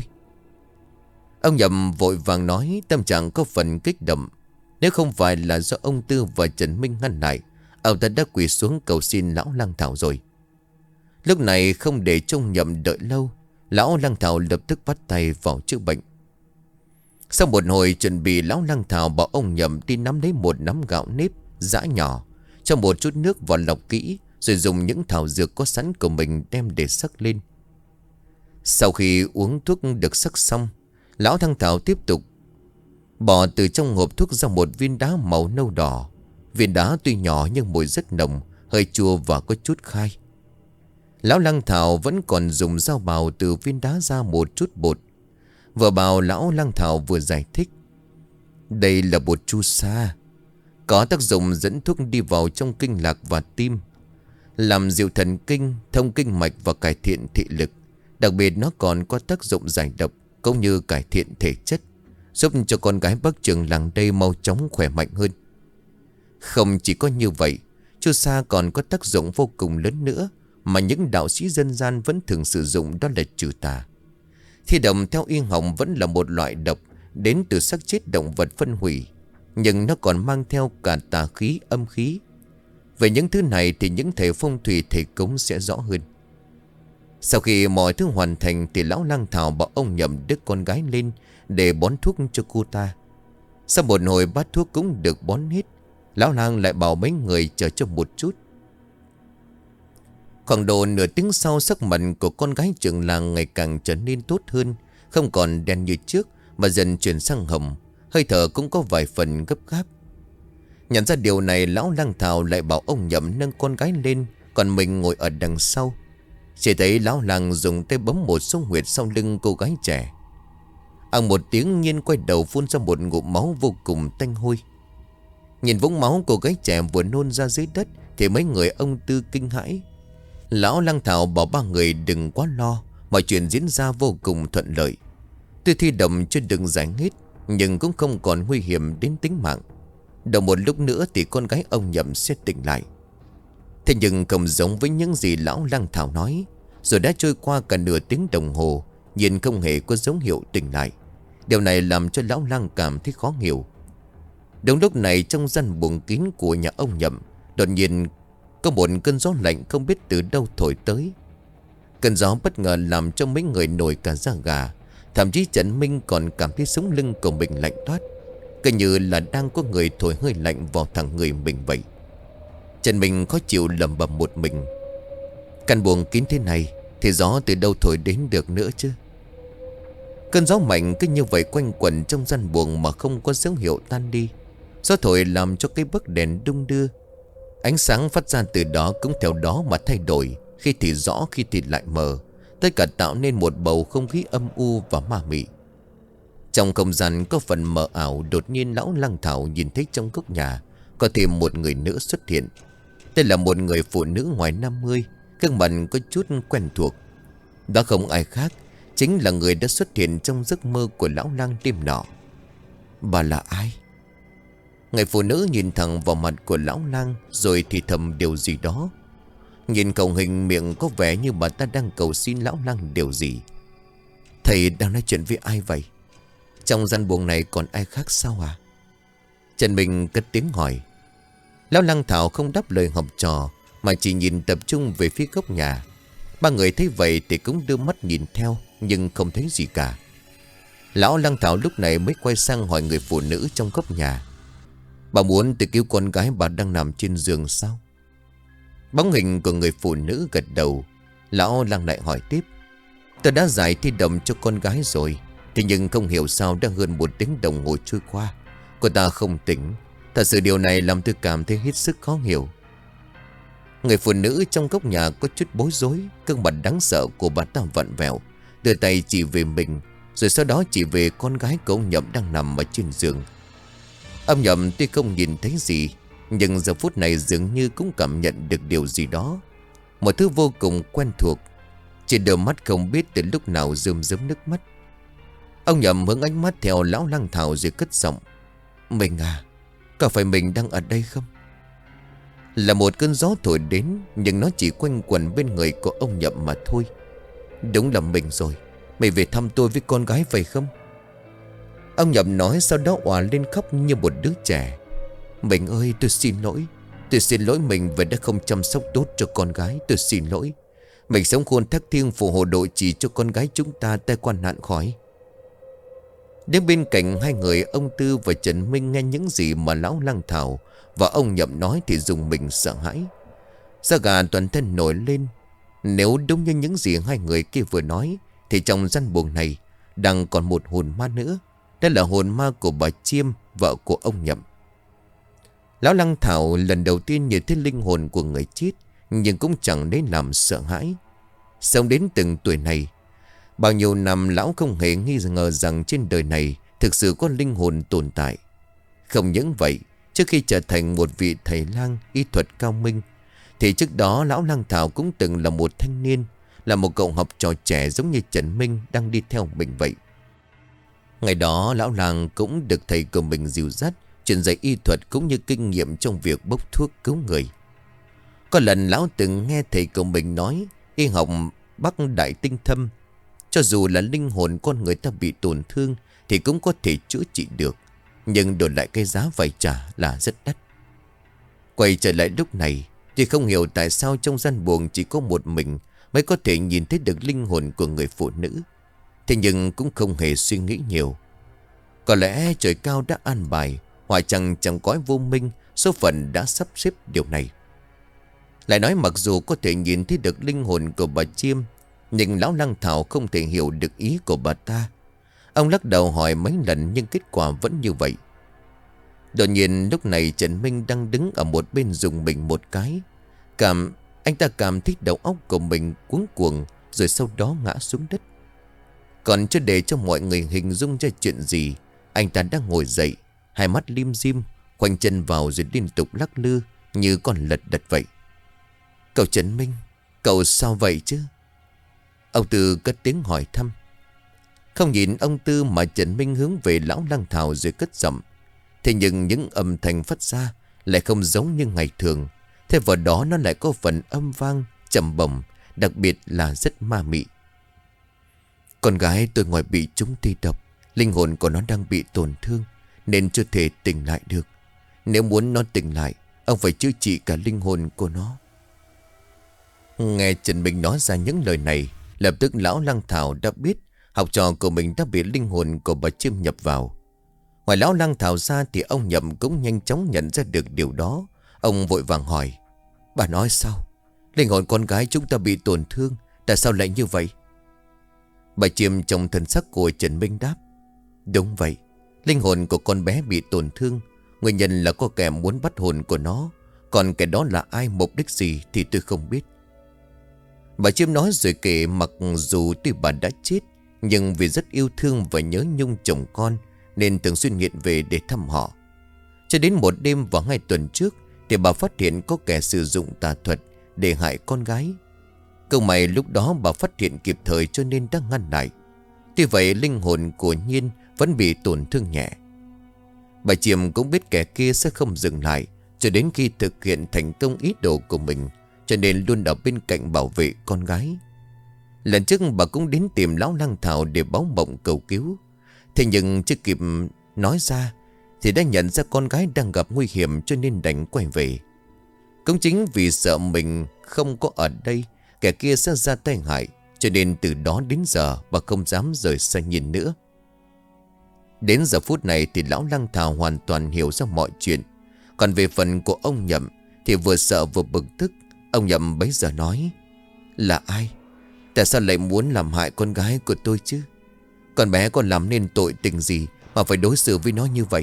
[SPEAKER 1] Ông Nhậm vội vàng nói, tâm trạng có phần kích động. Nếu không phải là do ông Tư và Trần Minh ngăn lại, ông ta đã quỳ xuống cầu xin lão lang thảo rồi. Lúc này không để trông Nhậm đợi lâu, lão lang thảo lập tức bắt tay vào chữa bệnh. Sau một hồi chuẩn bị, lão lang thảo bảo ông Nhậm đi nắm lấy một nắm gạo nếp giã nhỏ, cho một chút nước vào lọc kỹ, rồi dùng những thảo dược có sẵn của mình đem để sắc lên. Sau khi uống thuốc được sắc xong, lão thăng thảo tiếp tục bỏ từ trong hộp thuốc ra một viên đá màu nâu đỏ. Viên đá tuy nhỏ nhưng mùi rất nồng, hơi chua và có chút khai. Lão lang thảo vẫn còn dùng dao bào từ viên đá ra một chút bột. Vừa bào lão lang thảo vừa giải thích: Đây là bột chu sa, có tác dụng dẫn thuốc đi vào trong kinh lạc và tim, làm dịu thần kinh, thông kinh mạch và cải thiện thị lực. Đặc biệt nó còn có tác dụng giải độc cũng như cải thiện thể chất, giúp cho con gái bác trưởng làng đây mau chóng khỏe mạnh hơn. Không chỉ có như vậy, chu sa còn có tác dụng vô cùng lớn nữa, mà những đạo sĩ dân gian vẫn thường sử dụng, đó là trừ tà. Thi độc theo y học vẫn là một loại độc đến từ xác chết động vật phân hủy, nhưng nó còn mang theo cả tà khí, âm khí. Về những thứ này thì những thầy phong thủy, thầy cúng sẽ rõ hơn. Sau khi mọi thứ hoàn thành thì lão lang thảo bảo ông Nhậm đứt con gái lên để bón thuốc cho cô ta. Sau một hồi bát thuốc cũng được bón hết, lão lang lại bảo mấy người chờ cho một chút. Khoảng độ nửa tiếng sau, sắc mặt của con gái trưởng làng ngày càng trở nên tốt hơn, không còn đen như trước mà dần chuyển sang hồng, hơi thở cũng có vài phần gấp gáp. Nhận ra điều này, lão lang thảo lại bảo ông Nhậm nâng con gái lên, còn mình ngồi ở đằng sau. Chỉ thấy lão lang dùng tay bấm một số huyệt sau lưng cô gái trẻ. Ăn một tiếng, Nhiên quay đầu phun ra một ngụm máu vô cùng tanh hôi. Nhìn vũng máu cô gái trẻ vừa nôn ra dưới đất thì mấy người ông Tư kinh hãi. Lão lang thảo bảo ba người đừng quá lo, mọi chuyện diễn ra vô cùng thuận lợi. Tuy thi đầm chưa được giải hết, nhưng cũng không còn nguy hiểm đến tính mạng. Đầu một lúc nữa thì con gái ông Nhậm sẽ tỉnh lại. Thế nhưng không giống với những gì lão lang thảo nói. Rồi đã trôi qua cả nửa tiếng đồng hồ, Nhiên không hề có dấu hiệu tỉnh lại. Điều này làm cho lão lang cảm thấy khó hiểu. Đúng lúc này, trong gian buồng kín của nhà ông Nhậm, đột nhiên có một cơn gió lạnh không biết từ đâu thổi tới. Cơn gió bất ngờ làm cho mấy người nổi cả da gà. Thậm chí Trần Minh còn cảm thấy sống lưng của mình lạnh toát, cứ như là đang có người thổi hơi lạnh vào thẳng người mình vậy. Trần Minh khó chịu lẩm bẩm một mình. Căn buồng kín thế này thì gió từ đâu thổi đến được nữa chứ? Cơn gió mạnh cứ như vậy quanh quẩn trong gian buồng mà không có dấu hiệu tan đi. Gió thổi làm cho cái bấc đèn đung đưa. Ánh sáng phát ra từ đó cũng theo đó mà thay đổi, khi thì rõ khi thì lại mờ. Tất cả tạo nên một bầu không khí âm u và ma mị. Trong không gian có phần mờ ảo, đột nhiên lão lang thảo nhìn thấy trong góc nhà có thêm một người nữ xuất hiện. Đây là một người phụ nữ ngoài năm mươi, gương mặt có chút quen thuộc. Đó không ai khác, chính là người đã xuất hiện trong giấc mơ của lão lang đêm nọ. Bà là ai? Người phụ nữ nhìn thẳng vào mặt của lão lang rồi thì thầm điều gì đó. Nhìn khẩu hình miệng có vẻ như bà ta đang cầu xin lão lang điều gì. Thầy đang nói chuyện với ai vậy? Trong gian buồng này còn ai khác sao à? Trần Minh cất tiếng hỏi. Lão lang thảo không đáp lời học trò mà chỉ nhìn tập trung về phía góc nhà. Ba người thấy vậy thì cũng đưa mắt nhìn theo, nhưng không thấy gì cả. Lão lang thảo lúc này mới quay sang hỏi người phụ nữ trong góc nhà. Bà muốn tự cứu con gái bà đang nằm trên giường sao? Bóng hình của người phụ nữ gật đầu. Lão lang lại hỏi tiếp. Tôi đã giải thi đầm cho con gái rồi, thế nhưng không hiểu sao đã hơn một tiếng đồng hồ trôi qua, cô ta không tỉnh. Thật sự điều này làm tôi cảm thấy hết sức khó hiểu. Người phụ nữ trong góc nhà có chút bối rối. Gương mặt đáng sợ của bà ta vặn vẹo, đưa tay chỉ về mình, rồi sau đó chỉ về con gái của ông Nhậm đang nằm ở trên giường. Ông Nhậm tuy không nhìn thấy gì, nhưng giờ phút này dường như cũng cảm nhận được điều gì đó, một thứ vô cùng quen thuộc. Trên đôi mắt không biết từ lúc nào rơm rớm nước mắt. Ông Nhậm hướng ánh mắt theo lão lang thảo rồi cất giọng. Mình à, có phải mình đang ở đây không? Là một cơn gió thổi đến, nhưng nó chỉ quanh quẩn bên người của ông Nhậm mà thôi. Đúng là mình rồi. Mày về thăm tôi với con gái phải không? Ông Nhậm nói, sau đó òa lên khóc như một đứa trẻ. Mình ơi, tôi xin lỗi. Tôi xin lỗi mình vì đã không chăm sóc tốt cho con gái. Tôi xin lỗi. Mình sống khôn thác thiêng phù hộ độ trì cho con gái chúng ta tai qua nạn khỏi. Đến bên cạnh hai người, ông Tư và Trần Minh nghe những gì mà lão lang thảo và ông Nhậm nói thì dùng mình sợ hãi. Da gà toàn thân nổi lên. Nếu đúng như những gì hai người kia vừa nói thì trong gian buồng này đang còn một hồn ma nữa. Đây là hồn ma của bà Chiêm, vợ của ông Nhậm. Lão lang thảo lần đầu tiên nhìn thấy linh hồn của người chết, nhưng cũng chẳng đến làm sợ hãi. Sống đến từng tuổi này, bao nhiêu năm lão không hề nghi ngờ rằng trên đời này thực sự có linh hồn tồn tại. Không những vậy, trước khi trở thành một vị thầy lang y thuật cao minh, thì trước đó lão lang thảo cũng từng là một thanh niên, là một cậu học trò trẻ giống như Trần Minh đang đi theo mình vậy. Ngày đó lão lang cũng được thầy của mình dìu dắt, truyền dạy y thuật cũng như kinh nghiệm trong việc bốc thuốc cứu người. Có lần lão từng nghe thầy của mình nói y học Bắc Đại tinh thâm, cho dù là linh hồn con người ta bị tổn thương thì cũng có thể chữa trị được, nhưng đổi lại cái giá phải trả là rất đắt. Quay trở lại lúc này thì không hiểu tại sao trong gian buồng chỉ có một mình mới có thể nhìn thấy được linh hồn của người phụ nữ. Thế nhưng cũng không hề suy nghĩ nhiều. Có lẽ trời cao đã an bài, hoặc chẳng chẳng cõi vô minh, số phận đã sắp xếp điều này. Lại nói mặc dù có thể nhìn thấy được linh hồn của bà Chiêm, nhưng lão Lăng Thảo không thể hiểu được ý của bà ta. Ông lắc đầu hỏi mấy lần nhưng kết quả vẫn như vậy. Đột nhiên lúc này Trần Minh đang đứng ở một bên dùng mình một cái. Cảm Anh ta cảm thấy đầu óc của mình cuống cuồng, rồi sau đó ngã xuống đất. Còn chưa để cho mọi người hình dung ra chuyện gì, anh ta đang ngồi dậy, hai mắt lim dim, khoanh chân vào rồi liên tục lắc lư như con lật đật vậy. Cậu Trần Minh, cậu sao vậy chứ? Ông Tư cất tiếng hỏi thăm. Không nhìn ông Tư mà Trần Minh hướng về lão Lăng Thảo rồi cất giọng. Thế nhưng những âm thanh phát ra lại không giống như ngày thường. Thế vào đó nó lại có phần âm vang, trầm bổng, đặc biệt là rất ma mị. Con gái tôi ngoài bị trúng thi độc, linh hồn của nó đang bị tổn thương nên chưa thể tỉnh lại được. Nếu muốn nó tỉnh lại, ông phải chữa trị cả linh hồn của nó. Nghe Trần Minh nói ra những lời này, lập tức lão Lăng Thảo đã biết học trò của mình đã bị linh hồn của bà Chiêm nhập vào. Ngoài lão Lăng Thảo ra thì ông Nhậm cũng nhanh chóng nhận ra được điều đó. Ông vội vàng hỏi: Bà nói sao? Linh hồn con gái chúng ta bị tổn thương, tại sao lại như vậy? Bà Chiêm trong thần sắc của Trần Minh đáp: Đúng vậy, linh hồn của con bé bị tổn thương. Nguyên nhân là có kẻ muốn bắt hồn của nó, còn kẻ đó là ai, mục đích gì thì tôi không biết. Bà Chiêm nói rồi kể mặc dù tuy bà đã chết, nhưng vì rất yêu thương và nhớ nhung chồng con nên thường xuyên nghiện về để thăm họ. Cho đến một đêm vào hai tuần trước thì bà phát hiện có kẻ sử dụng tà thuật để hại con gái. Câu may lúc đó bà phát hiện kịp thời cho nên đã ngăn lại. Tuy vậy linh hồn của Nhiên vẫn bị tổn thương nhẹ. Bà Chiêm cũng biết kẻ kia sẽ không dừng lại cho đến khi thực hiện thành công ý đồ của mình, cho nên luôn ở bên cạnh bảo vệ con gái. Lần trước bà cũng đến tìm lão Lăng Thảo để báo mộng cầu cứu. Thế nhưng chưa kịp nói ra thì đã nhận ra con gái đang gặp nguy hiểm, cho nên đành quay về. Cũng chính vì sợ mình không có ở đây, kẻ kia sẽ ra tay hại, cho nên từ đó đến giờ bà không dám rời xa Nhiên nữa. Đến giờ phút này thì lão Lăng Thảo hoàn toàn hiểu ra mọi chuyện. Còn về phần của ông Nhậm thì vừa sợ vừa bực tức. Ông Nhậm bấy giờ nói: Là ai? Tại sao lại muốn làm hại con gái của tôi chứ? Con bé còn làm nên tội tình gì mà phải đối xử với nó như vậy?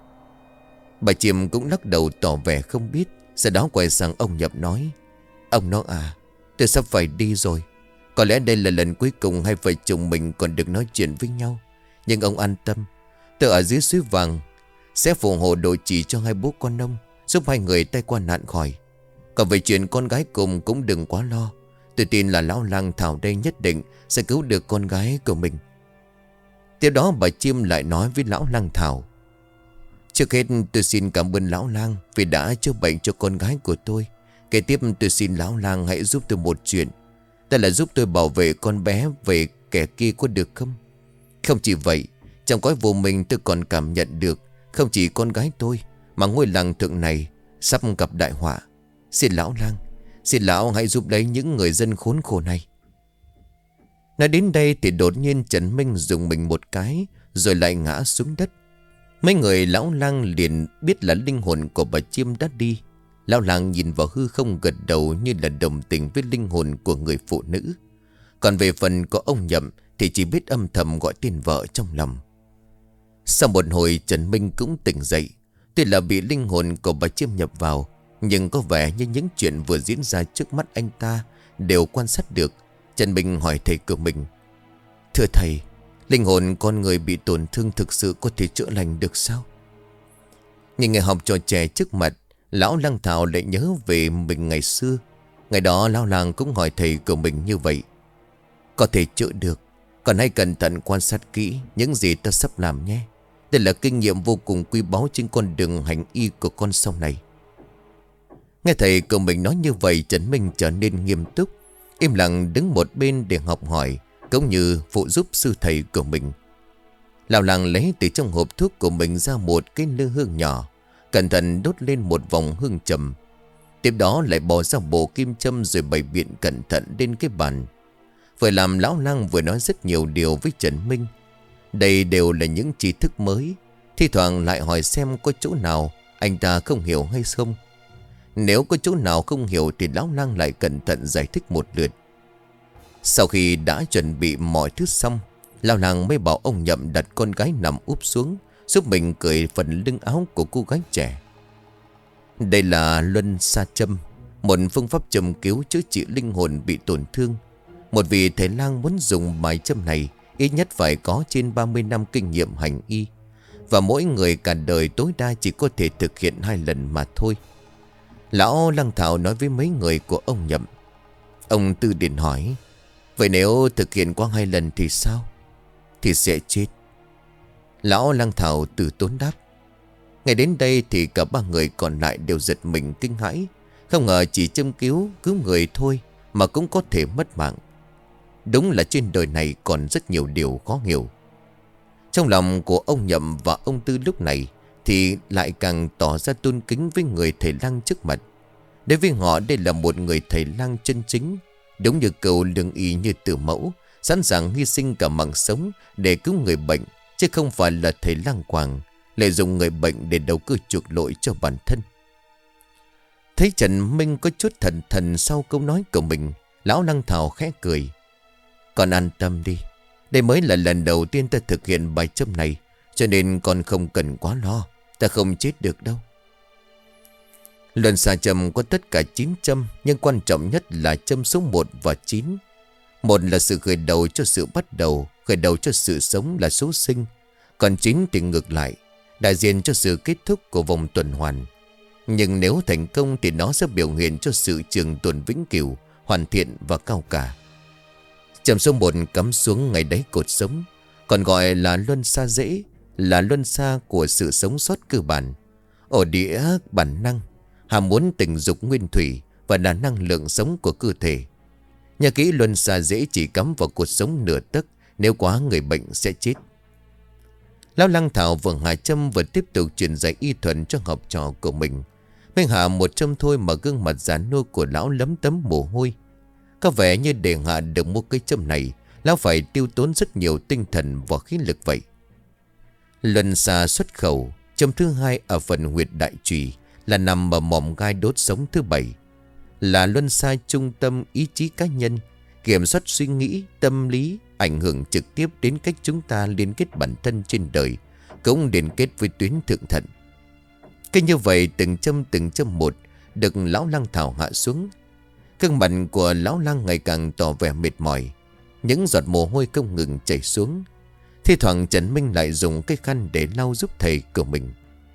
[SPEAKER 1] Bà Chiêm cũng lắc đầu tỏ vẻ không biết. Sau đó quay sang ông Nhậm nói: Ông nó à, tôi sắp phải đi rồi. Có lẽ đây là lần cuối cùng hai vợ chồng mình còn được nói chuyện với nhau. Nhưng ông an tâm, tôi ở dưới suối vàng sẽ phù hộ độ trì cho hai bố con ông, giúp hai người tay qua nạn khỏi. Còn về chuyện con gái cùng cũng đừng quá lo. Tôi tin là lão Lăng Thảo đây nhất định sẽ cứu được con gái của mình. Tiếp đó bà Chiêm lại nói với lão Lăng Thảo: Trước hết tôi xin cảm ơn lão Lang vì đã chữa bệnh cho con gái của tôi. Kế tiếp tôi xin lão Lang hãy giúp tôi một chuyện. Đó là giúp tôi bảo vệ con bé về kẻ kia, có được không? Không chỉ vậy, trong cõi vô minh tôi còn cảm nhận được không chỉ con gái tôi mà ngôi làng thượng này sắp gặp đại họa. Xin lão Lang, xin lão hãy giúp lấy những người dân khốn khổ này. Nói đến đây thì đột nhiên Trần Minh dùng mình một cái rồi lại ngã xuống đất. Mấy người lão Lang liền biết là linh hồn của bà Chiêm đã đi. Lão Lang nhìn vào hư không gật đầu như là đồng tình với linh hồn của người phụ nữ. Còn về phần của ông Nhậm thì chỉ biết âm thầm gọi tên vợ trong lòng. Sau một hồi Trần Minh cũng tỉnh dậy. Tuy là bị linh hồn của bà Chiêm nhập vào, nhưng có vẻ như những chuyện vừa diễn ra trước mắt anh ta đều quan sát được. Trần Minh hỏi thầy của mình: Thưa thầy, linh hồn con người bị tổn thương thực sự có thể chữa lành được sao? Nhìn người học trò trẻ trước mặt, lão Lăng Thảo lại nhớ về mình ngày xưa. Ngày đó lão làng cũng hỏi thầy của mình như vậy. Có thể chữa được, còn hãy cẩn thận quan sát kỹ những gì ta sắp làm nhé. Đây là kinh nghiệm vô cùng quý báu trên con đường hành y của con sau này. Nghe thầy của mình nói như vậy, Trần Minh trở nên nghiêm túc, im lặng đứng một bên để học hỏi, cũng như phụ giúp sư thầy của mình. Lão làng lấy từ trong hộp thuốc của mình ra một cái lư hương nhỏ, cẩn thận đốt lên một vòng hương trầm. Tiếp đó lại bỏ ra bộ kim châm rồi bày biện cẩn thận lên cái bàn. Vừa làm lão lang vừa nói rất nhiều điều với Trần Minh. Đây đều là những tri thức mới. Thi thoảng lại hỏi xem có chỗ nào anh ta không hiểu hay không. Nếu có chỗ nào không hiểu thì lão lang lại cẩn thận giải thích một lượt. Sau khi đã chuẩn bị mọi thứ xong, lão lang mới bảo ông Nhậm đặt con gái nằm úp xuống, giúp mình cởi phần lưng áo của cô gái trẻ. Đây là luân sa châm, một phương pháp châm cứu chữa trị linh hồn bị tổn thương. Một vị thầy lang muốn dùng bài châm này ít nhất phải có trên ba mươi năm kinh nghiệm hành y, và mỗi người cả đời tối đa chỉ có thể thực hiện hai lần mà thôi. Lão Lăng Thảo nói với mấy người của ông Nhậm. Ông Tư Điển hỏi, vậy nếu thực hiện qua hai lần thì sao? Thì sẽ chết. Lão Lăng Thảo từ tốn đáp. Ngay đến đây thì cả ba người còn lại đều giật mình kinh hãi. Không ngờ chỉ châm cứu cứu người thôi mà cũng có thể mất mạng. Đúng là trên đời này còn rất nhiều điều khó hiểu. Trong lòng của ông Nhậm và ông Tư lúc này thì lại càng tỏ ra tôn kính với người thầy lang trước mặt. Đối với họ đây là một người thầy lang chân chính, đúng như câu lương y như tử mẫu, sẵn sàng hy sinh cả mạng sống để cứu người bệnh, chứ không phải là thầy lang quàng lợi dụng người bệnh để đầu cơ chuộc lỗi cho bản thân. Thấy Trần Minh có chút thần thần sau câu nói của mình, lão Lăng Thảo khẽ cười. Con an tâm đi, đây mới là lần đầu tiên ta thực hiện bài châm này, cho nên con không cần quá lo, ta không chết được đâu. Luân xa châm có tất cả chín châm, nhưng quan trọng nhất là châm số một và chín. Một là sự khởi đầu cho sự bắt đầu, khởi đầu cho sự sống là số sinh. Còn chín thì ngược lại, đại diện cho sự kết thúc của vòng tuần hoàn. Nhưng nếu thành công thì nó sẽ biểu hiện cho sự trường tồn vĩnh cửu, hoàn thiện và cao cả. Châm số một cắm xuống ngay đáy cột sống, còn gọi là luân xa dễ, là luân xa của sự sống sót cơ bản. Ổ đĩa bản năng, ham muốn tình dục nguyên thủy và là năng lượng sống của cơ thể. Nhà kỹ luân xa dễ chỉ cắm vào cột sống nửa tấc, nếu quá người bệnh sẽ chết. Lão Lăng Thảo vừa hạ châm vừa tiếp tục truyền dạy y thuật cho học trò của mình. Mới hạ một châm thôi mà gương mặt già nua của lão lấm tấm mồ hôi. Có vẻ như để hạ được một cây châm này, lão phải tiêu tốn rất nhiều tinh thần và khí lực vậy. Luân xa xuất khẩu, châm thứ hai ở phần huyệt đại trùy, là nằm ở mỏm gai đốt sống thứ bảy. Là luân xa trung tâm ý chí cá nhân, kiểm soát suy nghĩ, tâm lý, ảnh hưởng trực tiếp đến cách chúng ta liên kết bản thân trên đời, cũng liên kết với tuyến thượng thận. Cái như vậy từng châm từng châm một được lão Lăng Thảo hạ xuống. Gương mặt của lão Lăng ngày càng tỏ vẻ mệt mỏi, những giọt mồ hôi không ngừng chảy xuống. Thi thoảng Trần Minh lại dùng cái khăn để lau giúp thầy của mình.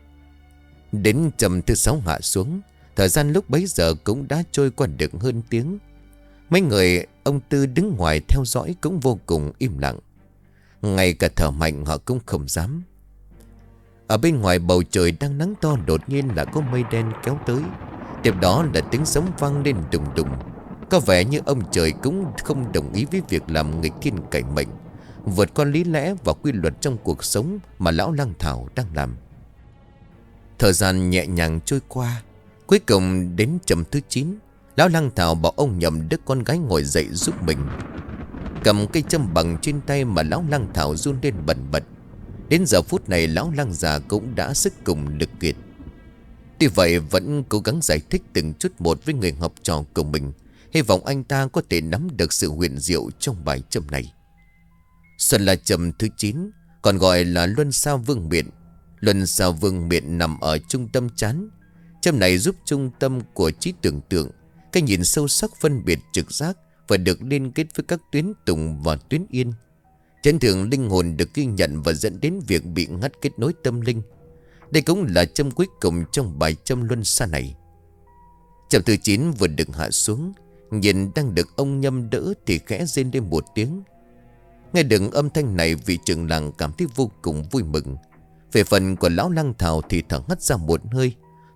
[SPEAKER 1] Đến châm thứ sáu hạ xuống, thời gian lúc bấy giờ cũng đã trôi qua được hơn tiếng. Mấy người ông Tư đứng ngoài theo dõi cũng vô cùng im lặng. Ngay cả thở mạnh họ cũng không dám. Ở bên ngoài bầu trời đang nắng to, đột nhiên là có mây đen kéo tới. Tiếp đó là tiếng sấm vang lên đùng đùng. Có vẻ như ông trời cũng không đồng ý với việc làm nghịch thiên cải mệnh, vượt qua lý lẽ và quy luật trong cuộc sống mà lão Lăng Thảo đang làm. Thời gian nhẹ nhàng trôi qua. Cuối cùng đến châm thứ chín, lão Lăng Thảo bảo ông Nhậm đứa con gái ngồi dậy giúp mình. Cầm cây châm bằng trên tay mà lão Lăng Thảo run lên bần bật. Đến giờ phút này lão Lăng già cũng đã sức cùng lực kiệt. Tuy vậy vẫn cố gắng giải thích từng chút một với người học trò của mình, hy vọng anh ta có thể nắm được sự huyền diệu trong bài châm này. Xuân là châm thứ chín, còn gọi là luân sao vương miện. Luân sao vương miện nằm ở trung tâm trán. Châm này giúp trung tâm của trí tưởng tượng, cái nhìn sâu sắc phân biệt trực giác, và được liên kết với các tuyến tùng và tuyến yên. Chấn thương linh hồn được ghi nhận và dẫn đến việc bị ngắt kết nối tâm linh. Đây cũng là châm cuối cùng trong bài châm luân xa này. Châm thứ chín vừa được hạ xuống, nhìn đang được ông Nhâm đỡ thì khẽ rên lên một tiếng. Nghe được âm thanh này, vị trưởng làng cảm thấy vô cùng vui mừng. Về phần của lão Lăng Thảo thì thở hắt ra một hơi,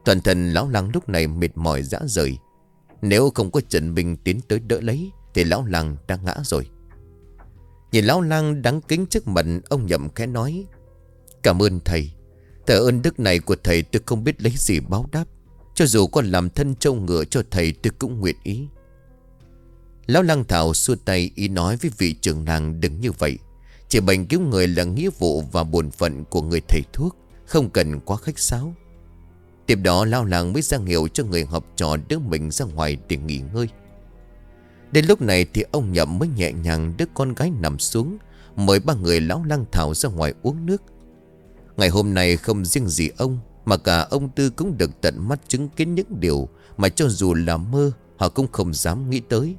[SPEAKER 1] Toàn thân lão lang lúc này mệt mỏi rã rời. Nếu không có Trần Minh tiến tới đỡ lấy thì lão lang đã ngã rồi. Nhìn lão lang đáng kính trước mặt, ông Nhậm khẽ nói: Cảm ơn thầy. Thờ ơn đức này của thầy tôi không biết lấy gì báo đáp. Cho dù con làm thân trâu ngựa cho thầy tôi cũng nguyện ý. Lão lang Thảo xua tay ý nói với vị trưởng làng đừng như vậy. Chỉ bệnh cứu người là nghĩa vụ và bổn phận của người thầy thuốc, không cần quá khách sáo. Tiếp đó lão làng mới ra hiệu cho người học trò đưa mình ra ngoài để nghỉ ngơi. Đến lúc này thì ông Nhậm mới nhẹ nhàng đứa con gái nằm xuống, mời ba người lão lang Thảo ra ngoài uống nước. Ngày hôm nay không riêng gì ông, mà cả ông Tư cũng được tận mắt chứng kiến những điều mà cho dù là mơ họ cũng không dám nghĩ tới.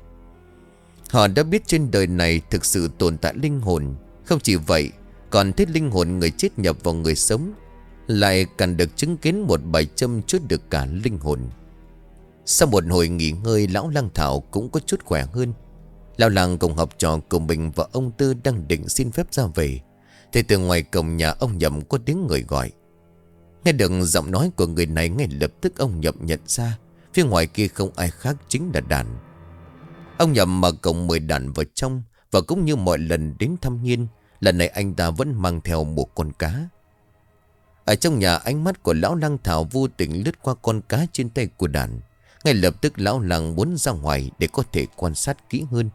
[SPEAKER 1] Họ đã biết trên đời này thực sự tồn tại linh hồn. Không chỉ vậy, còn thấy linh hồn người chết nhập vào người sống, lại cần được chứng kiến một bài châm chốt được cả linh hồn. Sau một hồi nghỉ ngơi, lão lang Thảo cũng có chút khỏe hơn. Lão lang cùng học trò của mình và ông Tư đang định xin phép ra về, thì từ ngoài cổng nhà ông Nhậm có tiếng người gọi. Nghe được giọng nói của người này, ngay lập tức ông Nhậm nhận ra phía ngoài kia không ai khác chính là Đàn. Ông Nhậm mở cổng mời Đàn vào trong, và cũng như mọi lần đến thăm Nhiên, lần này anh ta vẫn mang theo một con cá. Ở trong nhà, ánh mắt của lão lang Thảo vô tình lướt qua con cá trên tay của Đàn. Ngay lập tức lão lang muốn ra ngoài để có thể quan sát kỹ hơn.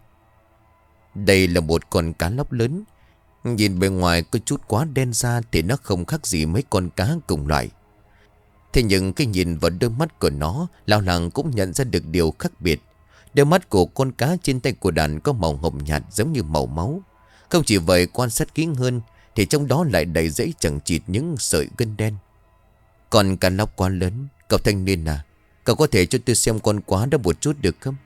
[SPEAKER 1] Đây là một con cá lóc lớn. Nhìn bề ngoài có chút quá đen ra thì nó không khác gì mấy con cá cùng loại. Thế nhưng khi nhìn vào đôi mắt của nó, lão lang cũng nhận ra được điều khác biệt. Đôi mắt của con cá trên tay của Đàn có màu hồng nhạt giống như màu máu. Không chỉ vậy, quan sát kỹ hơn thì trong đó lại đầy rẫy chằng chịt những sợi gân đen. Con cá lóc quá lớn. Cậu thanh niên à, cậu có thể cho tôi xem con quá đó một chút được không?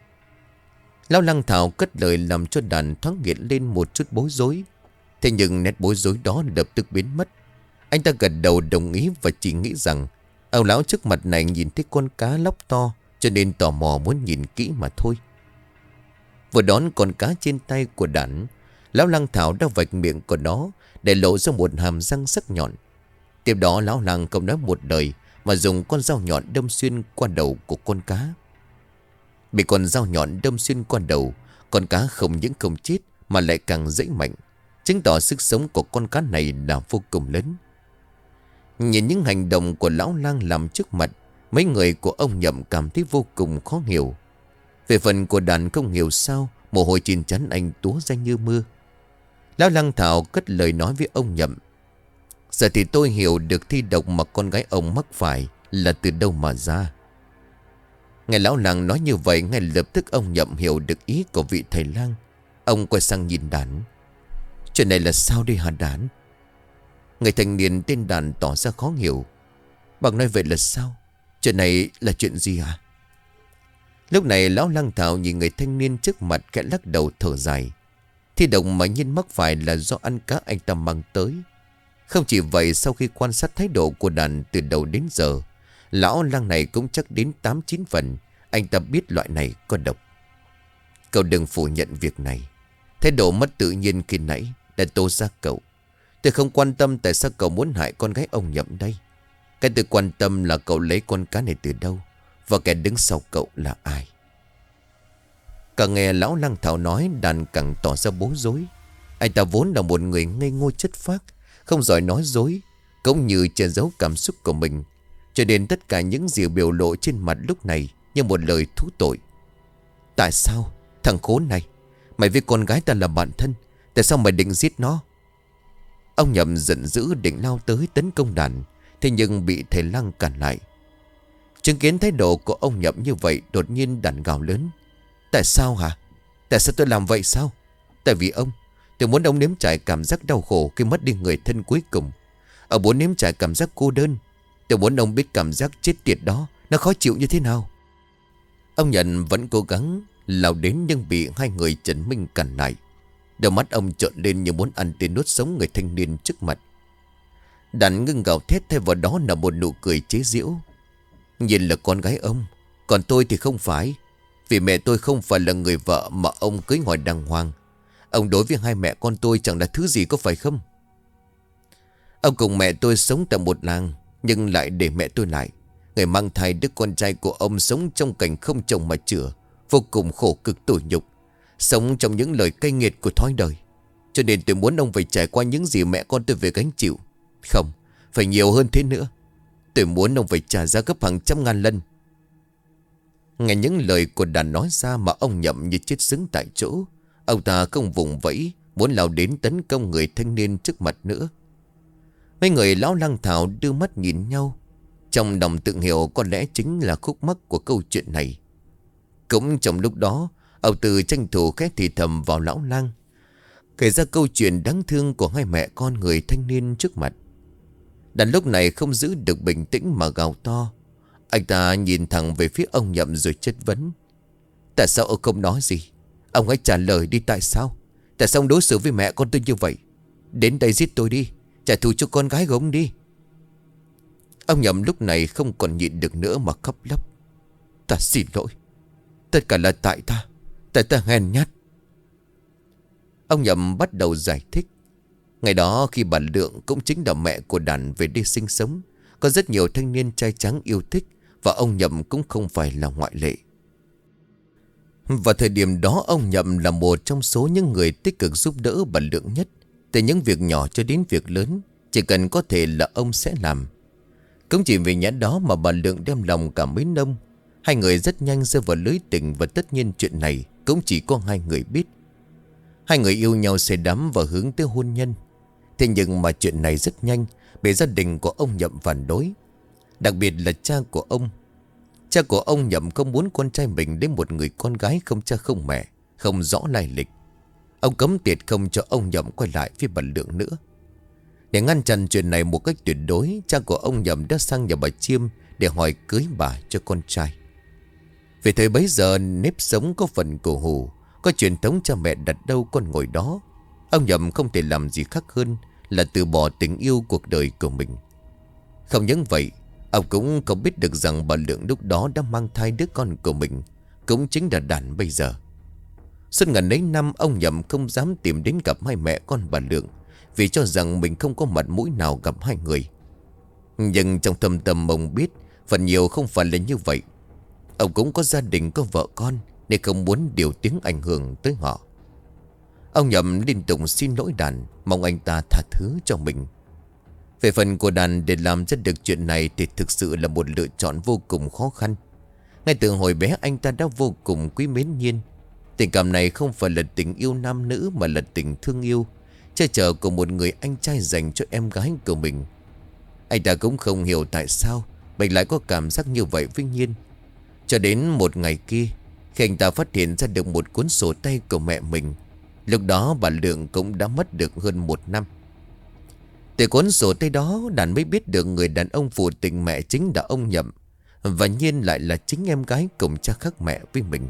[SPEAKER 1] Lão lang Thảo cất lời làm cho Đàn thoáng hiện lên một chút bối rối. Thế nhưng nét bối rối đó lập tức biến mất. Anh ta gật đầu đồng ý và chỉ nghĩ rằng ông lão trước mặt này nhìn thấy con cá lóc to, cho nên tò mò muốn nhìn kỹ mà thôi. Vừa đón con cá trên tay của Đàn, lão lang Thảo đã vạch miệng của nó để lộ ra một hàm răng sắc nhọn. Tiếp đó lão lang không nói một lời mà dùng con dao nhọn đâm xuyên qua đầu của con cá. Bị con dao nhọn đâm xuyên qua đầu, con cá không những không chết mà lại càng dãy mạnh, chứng tỏ sức sống của con cá này là vô cùng lớn. Nhìn những hành động của lão lang làm trước mặt, mấy người của ông Nhậm cảm thấy vô cùng khó hiểu. Về phần của Đàn không hiểu sao mồ hôi trên trán anh túa ra như mưa. Lão lang Thảo cất lời nói với ông Nhậm: Giờ thì tôi hiểu được thi độc mà con gái ông mắc phải là từ đâu mà ra. Nghe lão lang nói như vậy, ngay lập tức ông Nhậm hiểu được ý của vị thầy lang. Ông quay sang nhìn Đàn: Chuyện này là sao đây hả Đàn? Người thanh niên tên Đàn tỏ ra khó hiểu: Bác nói vậy là sao? Chuyện này là chuyện gì hả? Lúc này lão lang Thảo nhìn người thanh niên trước mặt, khẽ lắc đầu thở dài. Thi độc mà Nhiên mắc phải là do ăn cá anh ta mang tới. Không chỉ vậy, sau khi quan sát thái độ của Đàn từ đầu đến giờ, lão lang này cũng chắc đến tám chín phần anh ta biết loại này có độc. Cậu đừng phủ nhận việc này. Thái độ mất tự nhiên khi nãy đã tố giác cậu. Tôi không quan tâm tại sao cậu muốn hại con gái ông Nhậm đây. Cái tôi quan tâm là cậu lấy con cá này từ đâu, và kẻ đứng sau cậu là ai. Càng nghe lão lang Thảo nói, Đàn càng tỏ ra bối rối. Anh ta vốn là một người ngây ngô chất phác, không giỏi nói dối, cũng như che giấu cảm xúc của mình, cho nên tất cả những gì biểu lộ trên mặt lúc này như một lời thú tội. Tại sao? Thằng khốn này, mày với con gái ta là bạn thân, tại sao mày định giết nó? Ông Nhậm giận dữ định lao tới tấn công Đàn, thế nhưng bị thầy lang cản lại. Chứng kiến thái độ của ông Nhậm như vậy, đột nhiên Đàn gào lớn: Tại sao hả? Tại sao tôi làm vậy sao? Tại vì ông, tôi muốn ông nếm trải cảm giác đau khổ khi mất đi người thân cuối cùng. Ông muốn nếm trải cảm giác cô đơn. Tôi muốn ông biết cảm giác chết tiệt đó nó khó chịu như thế nào. Ông Nhận vẫn cố gắng lao đến, nhưng bị hai người Trần Minh cản lại. Đôi mắt ông trợn lên như muốn ăn tươi nuốt sống người thanh niên trước mặt. Đàn ngưng gào thét, thay vào đó là một nụ cười chế giễu. Nhìn là con gái ông, còn tôi thì không phải. Vì mẹ tôi không phải là người vợ mà ông cưới hỏi đàng hoàng. Ông đối với hai mẹ con tôi chẳng là thứ gì, có phải không? Ông cùng mẹ tôi sống tại một làng, Nhưng lại để mẹ tôi lại. Người mang thai đứa con trai của ông sống trong cảnh không chồng mà chữa, vô cùng khổ cực tủi nhục, sống trong những lời cay nghiệt của thói đời. Cho nên tôi muốn ông phải trải qua những gì mẹ con tôi phải gánh chịu. Không, phải nhiều hơn thế nữa. Tôi muốn ông phải trả giá gấp hàng trăm ngàn lần. Nghe những lời của Đàn nói ra mà ông Nhậm như chết sững tại chỗ. Ông ta không vùng vẫy, muốn lao đến tấn công người thanh niên trước mặt nữa. Mấy người lão lang thảo đưa mắt nhìn nhau, trong lòng tự hiểu có lẽ chính là khúc mắc của câu chuyện này. Cũng trong lúc đó, ông Tư tranh thủ khẽ thì thầm vào lão lang, kể ra câu chuyện đáng thương của hai mẹ con người thanh niên trước mặt. Đàn lúc này không giữ được bình tĩnh mà gào to. Anh ta nhìn thẳng về phía ông Nhậm rồi chất vấn. Tại sao ông không nói gì? Ông hãy trả lời đi, tại sao? Tại sao ông đối xử với mẹ con tôi như vậy? Đến đây giết tôi đi, trả thù cho con gái của ông đi. Ông Nhậm lúc này không còn nhịn được nữa mà khóc lóc. Ta xin lỗi. Tất cả là tại ta. Tại ta hèn nhát. Ông Nhậm bắt đầu giải thích. Ngày đó khi bà Lượng cũng chính là mẹ của Đàn về đây sinh sống, có rất nhiều thanh niên trai trắng yêu thích, và ông Nhậm cũng không phải là ngoại lệ. Vào thời điểm đó, ông Nhậm là một trong số những người tích cực giúp đỡ bà Lượng nhất. Từ những việc nhỏ cho đến việc lớn, chỉ cần có thể là ông sẽ làm. Cũng chỉ vì nhã đó mà bà Lượng đem lòng cả mấy năm. Hai người rất nhanh rơi vào lưới tình, và tất nhiên chuyện này cũng chỉ có hai người biết. Hai người yêu nhau say đắm và hướng tới hôn nhân. Thế nhưng mà chuyện này rất nhanh bị gia đình của ông Nhậm phản đối, đặc biệt là cha của ông. Cha của ông Nhậm không muốn con trai mình đến một người con gái không cha không mẹ, không rõ lai lịch. Ông cấm tiệt không cho ông Nhậm quay lại với bà Lượng nữa. Để ngăn chặn chuyện này một cách tuyệt đối, cha của ông Nhậm đã sang nhà bà Chiêm để hỏi cưới bà cho con trai. Vì thời bấy giờ nếp sống có phần cổ hủ, có truyền thống cha mẹ đặt đâu con ngồi đó. Ông Nhậm không thể làm gì khác hơn là từ bỏ tình yêu cuộc đời của mình. Không những vậy, ông cũng không biết được rằng bà Lượng lúc đó đã mang thai đứa con của mình, cũng chính là Đàn bây giờ. Suốt ngần ấy năm, ông Nhậm không dám tìm đến gặp hai mẹ con bà Lượng, vì cho rằng mình không có mặt mũi nào gặp hai người. Nhưng trong thâm tâm ông biết phần nhiều không phải là như vậy. Ông cũng có gia đình, có vợ con, nên không muốn điều tiếng ảnh hưởng tới họ. Ông Nhậm liên tục xin lỗi Đàn, mong anh ta tha thứ cho mình. Về phần của Đàn, để làm ra được chuyện này thì thực sự là một lựa chọn vô cùng khó khăn. Ngay từ hồi bé anh ta đã vô cùng quý mến Nhiên. Tình cảm này không phải là tình yêu nam nữ, mà là tình thương yêu, che chở của một người anh trai dành cho em gái của mình. Anh ta cũng không hiểu tại sao mình lại có cảm giác như vậy với Nhiên. Cho đến một ngày kia, khi anh ta phát hiện ra được một cuốn sổ tay của mẹ mình. Lúc đó bà Lượng cũng đã mất được hơn một năm. Từ cuốn sổ tay đó, Đàn mới biết được người đàn ông phụ tình mẹ chính là ông Nhậm, và Nhiên lại là chính em gái cùng cha khác mẹ với mình.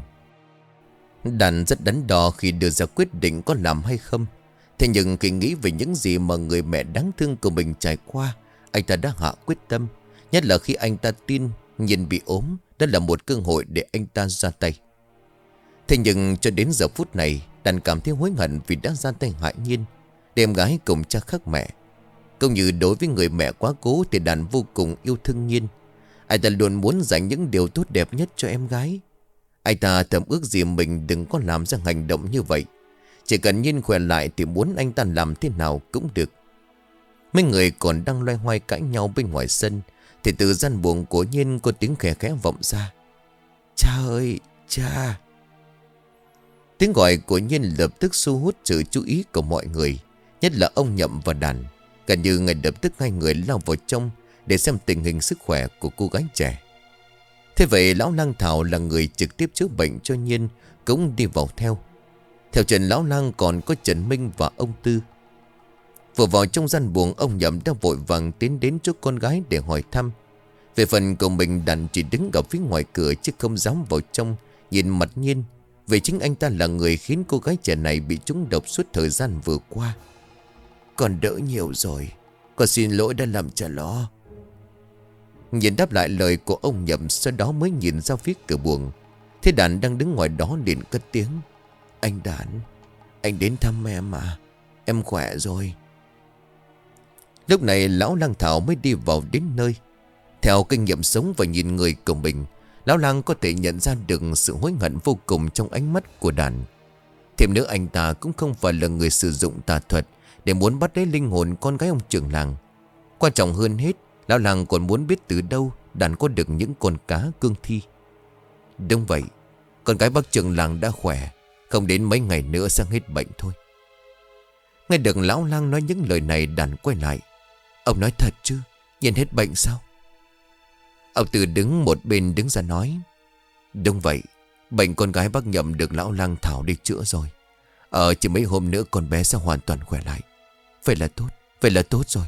[SPEAKER 1] Đàn rất đắn đo khi đưa ra quyết định có làm hay không. Thế nhưng khi nghĩ về những gì mà người mẹ đáng thương của mình trải qua, anh ta đã hạ quyết tâm. Nhất là khi anh ta tin Nhiên bị ốm, đó là một cơ hội để anh ta ra tay. Thế nhưng cho đến giờ phút này, Đàn cảm thấy hối hận vì đã ra tay hại Nhiên, để em gái cùng cha khác mẹ. Cũng như đối với người mẹ quá cố, thì Đàn vô cùng yêu thương Nhiên. Anh ta luôn muốn dành những điều tốt đẹp nhất cho em gái. Anh ta thầm ước gì mình đừng có làm ra hành động như vậy. Chỉ cần Nhiên khỏe lại thì muốn anh ta làm thế nào cũng được. Mấy người còn đang loay hoay cãi nhau bên ngoài sân, thì từ gian buồng của Nhiên có tiếng khẽ khẽ vọng ra. Cha ơi, cha. Tiếng gọi của Nhiên lập tức thu hút sự chú ý của mọi người, nhất là ông Nhậm và Đàn. Gần như ngay lập tức hai người lao vào trong để xem tình hình sức khỏe của cô gái trẻ. Thế vậy lão lang Thảo là người trực tiếp chữa bệnh cho Nhiên cũng đi vào theo. Theo Trần lão lang còn có Trần Minh và ông Tư. Vừa vào trong gian buồng, ông Nhậm đã vội vàng tiến đến chỗ con gái để hỏi thăm. Về phần của mình, Đàn chỉ đứng ở phía ngoài cửa chứ không dám vào trong nhìn mặt Nhiên, vì chính anh ta là người khiến cô gái trẻ này bị trúng độc suốt thời gian vừa qua. Con đỡ nhiều rồi, con xin lỗi đã làm cha lo. Nhiên đáp lại lời của ông Nhậm, sau đó mới nhìn ra phía cửa buồng. Thế Đàn đang đứng ngoài đó liền cất tiếng. Anh Đàn, anh đến thăm em mà, em khỏe rồi. Lúc này lão lang thảo mới đi vào đến nơi. Theo kinh nghiệm sống và nhìn người của mình, lão lang có thể nhận ra được sự hối hận vô cùng trong ánh mắt của đàn. Thêm nữa, anh ta cũng không phải là người sử dụng tà thuật để muốn bắt lấy linh hồn con gái ông trưởng làng. Quan trọng hơn hết, lão lang còn muốn biết từ đâu đàn có được những con cá cương thi. Đúng vậy, con gái bác trưởng làng đã khỏe, không đến mấy ngày nữa sẽ hết bệnh thôi. Nghe được lão lang nói những lời này, đàn quay lại. Ông nói thật chứ? Nhìn hết bệnh sao? Ông Tư đứng một bên đứng ra nói. Đúng vậy, bệnh con gái bác Nhậm được lão lang thảo đi chữa rồi. Ở chỉ mấy hôm nữa con bé sẽ hoàn toàn khỏe lại. Vậy là tốt, vậy là tốt rồi.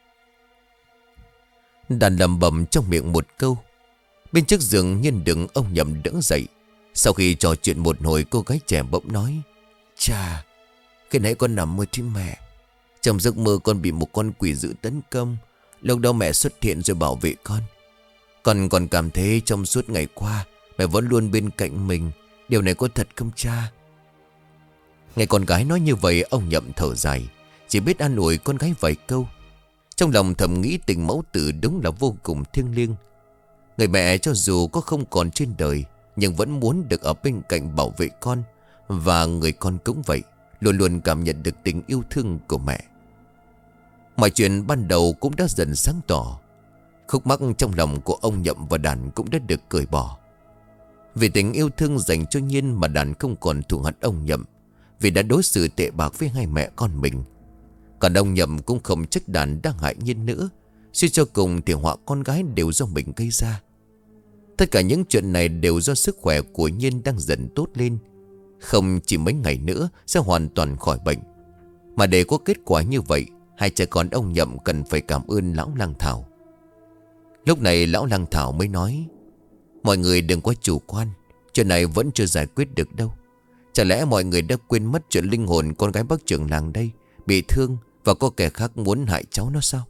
[SPEAKER 1] Đàn lầm bầm trong miệng một câu. Bên trước giường nhiên đừng ông Nhậm đỡ dậy. Sau khi trò chuyện một hồi, cô gái trẻ bỗng nói. Chà, khi nãy con nằm mơ thấy mẹ. Trong giấc mơ con bị một con quỷ dữ tấn công. Lúc đó mẹ xuất hiện rồi bảo vệ con. Con còn cảm thấy trong suốt ngày qua mẹ vẫn luôn bên cạnh mình. Điều này có thật không cha? Nghe con gái nói như vậy, ông Nhậm thở dài, chỉ biết an ủi con gái vài câu. Trong lòng thầm nghĩ tình mẫu tử đúng là vô cùng thiêng liêng. Người mẹ cho dù có không còn trên đời, nhưng vẫn muốn được ở bên cạnh bảo vệ con. Và người con cũng vậy, luôn luôn cảm nhận được tình yêu thương của mẹ. Mọi chuyện ban đầu cũng đã dần sáng tỏ. Khúc mắc trong lòng của ông Nhậm và đàn cũng đã được cởi bỏ. Vì tình yêu thương dành cho Nhiên mà đàn không còn thù hận ông Nhậm, vì đã đối xử tệ bạc với hai mẹ con mình. Còn ông Nhậm cũng không trách đàn đang hại Nhiên nữa. Suy cho cùng thì họa con gái đều do mình gây ra. Tất cả những chuyện này đều do sức khỏe của Nhiên đang dần tốt lên. Không chỉ mấy ngày nữa sẽ hoàn toàn khỏi bệnh. Mà để có kết quả như vậy, hai cha con ông Nhậm cần phải cảm ơn lão lang thảo. Lúc này lão lang thảo mới nói. Mọi người đừng quá chủ quan, chuyện này vẫn chưa giải quyết được đâu. Chả lẽ mọi người đã quên mất chuyện linh hồn con gái bác trưởng làng đây bị thương và có kẻ khác muốn hại cháu nó sao?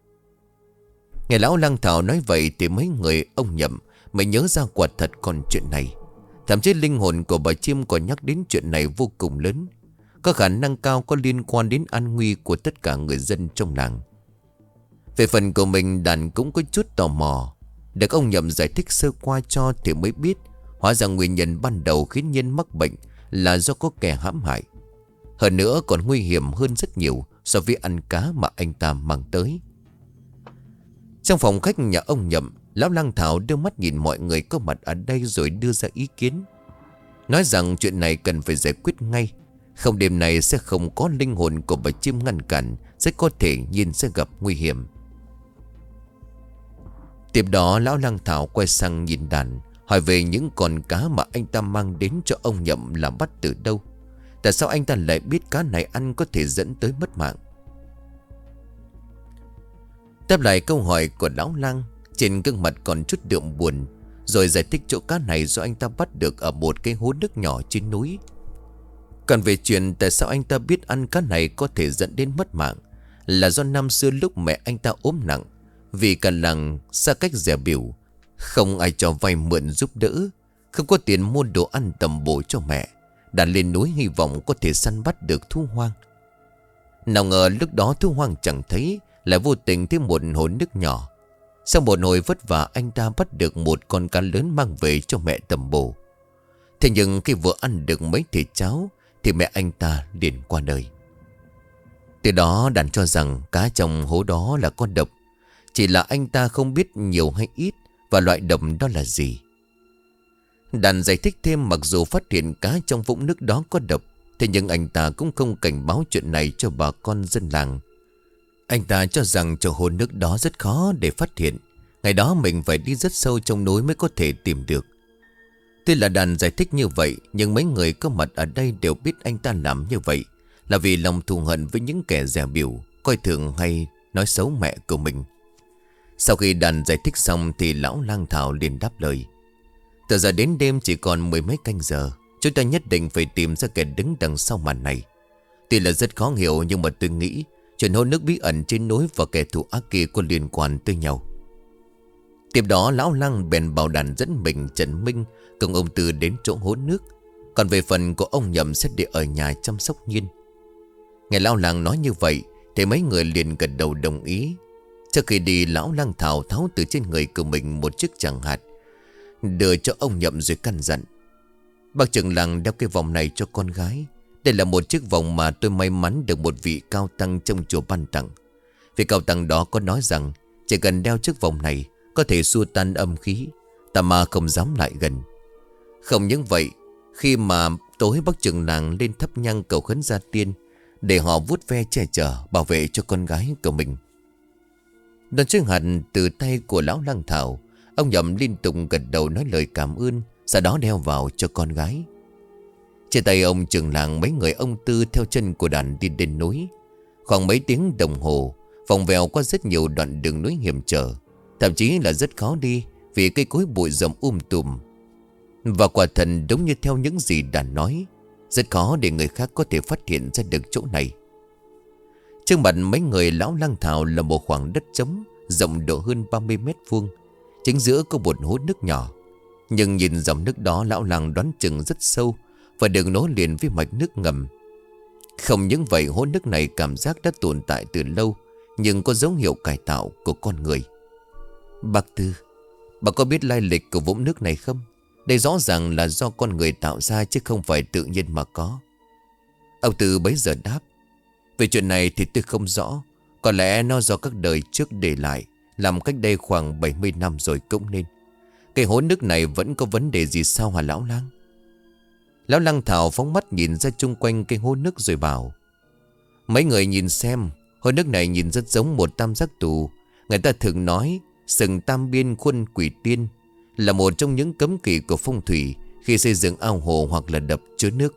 [SPEAKER 1] Nghe lão lang thảo nói vậy thì mấy người ông Nhậm mới nhớ ra quả thật còn chuyện này. Thậm chí linh hồn của bà Chiêm còn nhắc đến chuyện này vô cùng lớn, có khả năng cao có liên quan đến an nguy của tất cả người dân trong làng. Về phần của mình, đàn cũng có chút tò mò. Được ông Nhậm giải thích sơ qua cho thì mới biết, hóa ra nguyên nhân ban đầu khiến Nhiên mắc bệnh là do có kẻ hãm hại. Hơn nữa còn nguy hiểm hơn rất nhiều so với ăn cá mà anh ta mang tới. Trong phòng khách nhà ông Nhậm, lão lang thảo đưa mắt nhìn mọi người có mặt ở đây rồi đưa ra ý kiến. Nói rằng chuyện này cần phải giải quyết ngay. Không đêm này sẽ không có linh hồn của bà Chiêm ngăn cản, rất có thể Nhiên sẽ gặp nguy hiểm. Tiếp đó lão lang thảo quay sang nhìn đàn, hỏi về những con cá mà anh ta mang đến cho ông Nhậm là bắt từ đâu. Tại sao anh ta lại biết cá này ăn có thể dẫn tới mất mạng? Đáp lại câu hỏi của lão lang, trên gương mặt còn chút đượm buồn, rồi giải thích chỗ cá này do anh ta bắt được ở một cái hố nước nhỏ trên núi. Còn về chuyện tại sao anh ta biết ăn cá này có thể dẫn đến mất mạng, là do năm xưa lúc mẹ anh ta ốm nặng, vì cả làng xa cách dè bỉu, không ai cho vay mượn giúp đỡ, không có tiền mua đồ ăn tầm bổ cho mẹ, đã lên núi hy vọng có thể săn bắt được thú hoang. Nào ngờ lúc đó thú hoang chẳng thấy, lại vô tình thấy một hồ nước nhỏ. Sau một hồi vất vả, anh ta bắt được một con cá lớn mang về cho mẹ tầm bổ. Thế nhưng khi vừa ăn được mấy thìa cháo thì mẹ anh ta liền qua đời. Từ đó đàn cho rằng cá trong hố đó là con độc, chỉ là anh ta không biết nhiều hay ít và loại độc đó là gì. Đàn giải thích thêm mặc dù phát hiện cá trong vũng nước đó có độc, thế nhưng anh ta cũng không cảnh báo chuyện này cho bà con dân làng. Anh ta cho rằng chỗ hồ nước đó rất khó để phát hiện. Ngày đó mình phải đi rất sâu trong núi mới có thể tìm được. Tuy là đàn giải thích như vậy, nhưng mấy người có mặt ở đây đều biết anh ta làm như vậy là vì lòng thù hận với những kẻ dè bỉu, coi thường hay nói xấu mẹ của mình. Sau khi đàn giải thích xong thì lão lang thảo liền đáp lời. Từ giờ đến đêm chỉ còn mười mấy canh giờ, chúng ta nhất định phải tìm ra kẻ đứng đằng sau màn này. Tuy là rất khó hiểu, nhưng mà tôi nghĩ chuyện hố nước bí ẩn trên núi và kẻ thù ác kia có liên quan tới nhau. Tiếp đó lão lang bèn bảo đàn dẫn mình, Trần Minh cùng ông Tư đến chỗ hố nước. Còn về phần của ông Nhậm sẽ để ở nhà chăm sóc Nhiên. Nghe lão lang nói như vậy Thì mấy người liền gật đầu đồng ý. Trước khi đi, lão Lang Thảo tháo từ trên người của mình một chiếc tràng hạt, đưa cho ông Nhậm rồi căn dặn: "Bác trưởng làng đeo cái vòng này cho con gái. Đây là một chiếc vòng mà tôi may mắn được một vị cao tăng trong chùa ban tặng. Vị cao tăng đó có nói rằng chỉ cần đeo chiếc vòng này có thể xua tan âm khí, tà ma không dám lại gần. Không những vậy, khi mà tối bác trưởng làng lên thắp nhang cầu khấn gia tiên, để họ vuốt ve che chở bảo vệ cho con gái của mình." Đón chiếc hạt từ tay của lão Lang Thảo, ông Nhậm liên tục gật đầu nói lời cảm ơn, sau đó đeo vào cho con gái. Trên tay ông trưởng làng, mấy người ông Tư theo chân của đàn đi đến núi. Khoảng mấy tiếng đồng hồ, vòng vèo qua rất nhiều đoạn đường núi hiểm trở, thậm chí là rất khó đi vì cây cối bụi rậm um tùm. Và quả thật đúng như theo những gì đàn nói, rất khó để người khác có thể phát hiện ra được chỗ này. Trước mặt mấy người, lão Lang Thảo là một khoảng đất trống rộng độ hơn ba mươi mét vuông. Chính giữa có một hố nước nhỏ, nhưng nhìn dòng nước đó lão làng đoán chừng rất sâu và được nối liền với mạch nước ngầm. Không những vậy, hố nước này cảm giác đã tồn tại từ lâu, nhưng có dấu hiệu cải tạo của con người. "Bác Tư, bà có biết lai lịch của vũng nước này không? Đây rõ ràng là do con người tạo ra chứ không phải tự nhiên mà có." Ông Tư bấy giờ đáp: "Về chuyện này thì tôi không rõ. Có lẽ nó do các đời trước để lại, làm cách đây khoảng bảy mươi năm rồi cũng nên. Cái hố nước này vẫn có vấn đề gì sao hả lão Lang?" Lão Lang Thảo phóng mắt nhìn ra chung quanh cái hố nước rồi bảo: "Mấy người nhìn xem, hố nước này nhìn rất giống một tam giác tù. Người ta thường nói sừng tam biên khuôn quỷ tiên là một trong những cấm kỵ của phong thủy khi xây dựng ao hồ hoặc là đập chứa nước."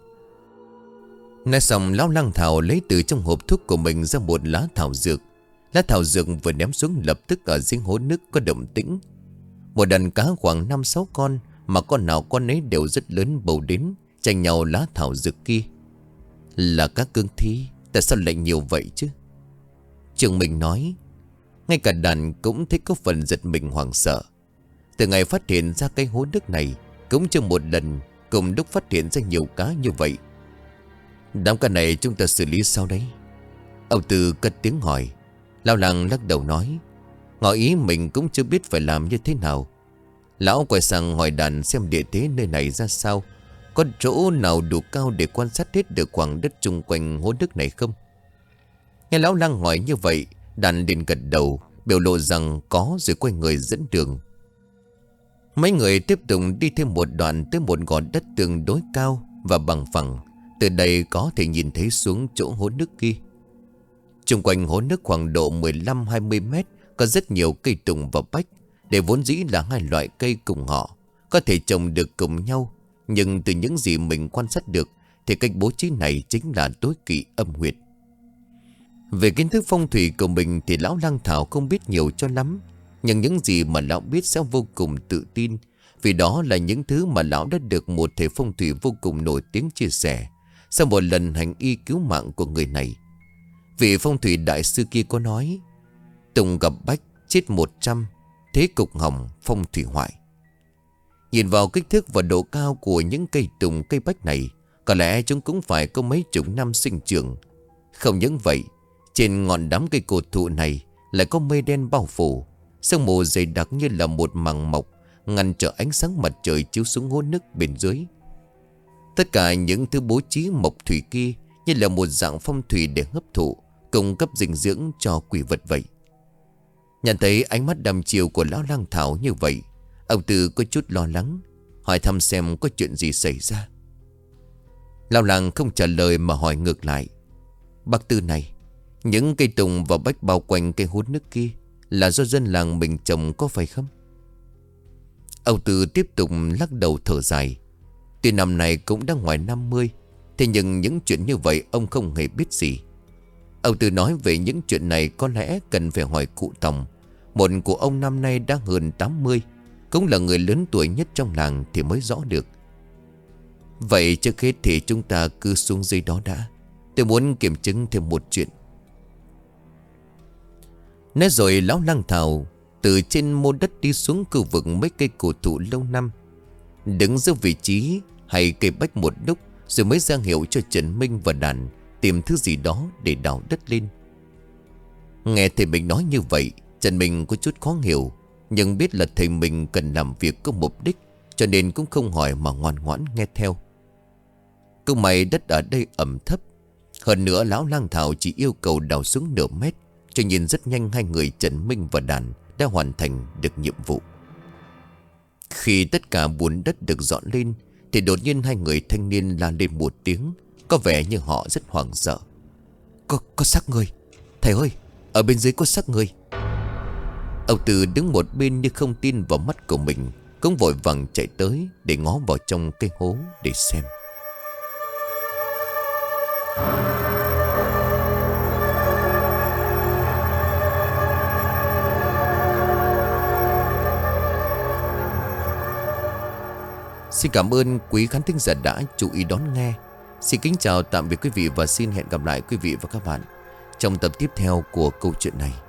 [SPEAKER 1] Nói xong, lão Lang Thảo lấy từ trong hộp thuốc của mình ra một lá thảo dược. Lá thảo dược vừa ném xuống, lập tức ở dưới hố nước có động tĩnh. Một đàn cá khoảng năm sáu con, mà con nào con ấy đều rất lớn, bầu đến tranh nhau lá thảo dược kia. "Là các cương thi, tại sao lại nhiều vậy chứ?" Trường Minh nói. Ngay cả đàn cũng thấy có phần giật mình hoảng sợ. Từ ngày phát hiện ra cái hố nước này, cũng chưa một lần cùng lúc phát hiện ra nhiều cá như vậy. "Đám cá này chúng ta xử lý sao đấy?" Ông Tư cất tiếng hỏi. Lão Lang lắc đầu nói: "Ngỏ ý mình cũng chưa biết phải làm như thế nào." Lão quay sang hỏi đàn xem địa thế nơi này ra sao, có chỗ nào đủ cao để quan sát hết được khoảng đất chung quanh hố nước này không. Nghe lão Lang hỏi như vậy, đàn liền gật đầu, biểu lộ rằng có, rồi quay người dẫn đường. Mấy người tiếp tục đi thêm một đoạn tới một gò đất tương đối cao và bằng phẳng. Từ đây có thể nhìn thấy xuống chỗ hố nước kia. Chung quanh hố nước khoảng độ mười lăm hai mươi mét có rất nhiều cây tùng và bách, để vốn dĩ là hai loại cây cùng họ, có thể trồng được cùng nhau. Nhưng từ những gì mình quan sát được thì cách bố trí này chính là tối kỵ âm huyệt. Về kiến thức phong thủy của mình thì lão Lang Thảo không biết nhiều cho lắm, nhưng những gì mà lão biết sẽ vô cùng tự tin, vì đó là những thứ mà lão đã được một thầy phong thủy vô cùng nổi tiếng chia sẻ sau một lần hành y cứu mạng của người này. Vị phong thủy đại sư kia có nói: "Tùng gặp bách, chết một trăm, thế cục hỏng, phong thủy hoại." Nhìn vào kích thước và độ cao của những cây tùng cây bách này, có lẽ chúng cũng phải có mấy chục năm sinh trưởng. Không những vậy, trên ngọn đám cây cột thụ này lại có mây đen bao phủ, sương mù dày đặc như là một màng mọc ngăn trở ánh sáng mặt trời chiếu xuống hố nước bên dưới. Tất cả những thứ bố trí mộc thủy kia như là một dạng phong thủy để hấp thụ, cung cấp dinh dưỡng cho quỷ vật vậy. Nhận thấy ánh mắt đăm chiều của lão Lang Thảo như vậy, ông Tư có chút lo lắng, hỏi thăm xem có chuyện gì xảy ra. Lão Lang không trả lời mà hỏi ngược lại: "Bác Tư này, những cây tùng và bách bao quanh cây hút nước kia là do dân làng mình trồng có phải không?" Ông Tư tiếp tục lắc đầu thở dài. Tuy năm này cũng đã ngoài năm mươi, thế nhưng những chuyện như vậy ông không hề biết gì. Ông Tư nói về những chuyện này có lẽ cần phải hỏi cụ Tòng. Một của ông năm nay đã hơn tám mươi, cũng là người lớn tuổi nhất trong làng thì mới rõ được. "Vậy trước hết thì chúng ta cứ xuống dưới đó đã. Tôi muốn kiểm chứng thêm một chuyện." Nói rồi lão Lang Thảo từ trên mô đất đi xuống khu vực mấy cây cổ thụ lâu năm, đứng giữa vị trí hay cây bách một lúc, rồi mới ra hiệu cho Trần Minh và đàn tìm thứ gì đó để đào đất lên. Nghe thầy mình nói như vậy, Trần Minh có chút khó hiểu, nhưng biết là thầy mình cần làm việc có mục đích, cho nên cũng không hỏi mà ngoan ngoãn nghe theo. Cũng may đất ở đây ẩm thấp. Hơn nữa lão lang thảo chỉ yêu cầu đào xuống nửa mét, cho nên rất nhanh hai người Trần Minh và Đàn đã hoàn thành được nhiệm vụ. Khi tất cả bùn đất được dọn lên, thì đột nhiên hai người thanh niên la lên một tiếng, có vẻ như họ rất hoảng sợ. Có, có xác người. Thầy ơi, ở bên dưới có xác người. Ông Tư đứng một bên như không tin vào mắt của mình, cũng vội vàng chạy tới để ngó vào trong cái hố để xem. Xin cảm ơn quý khán thính giả đã chú ý đón nghe. Xin kính chào tạm biệt quý vị và xin hẹn gặp lại quý vị và các bạn trong tập tiếp theo của câu chuyện này.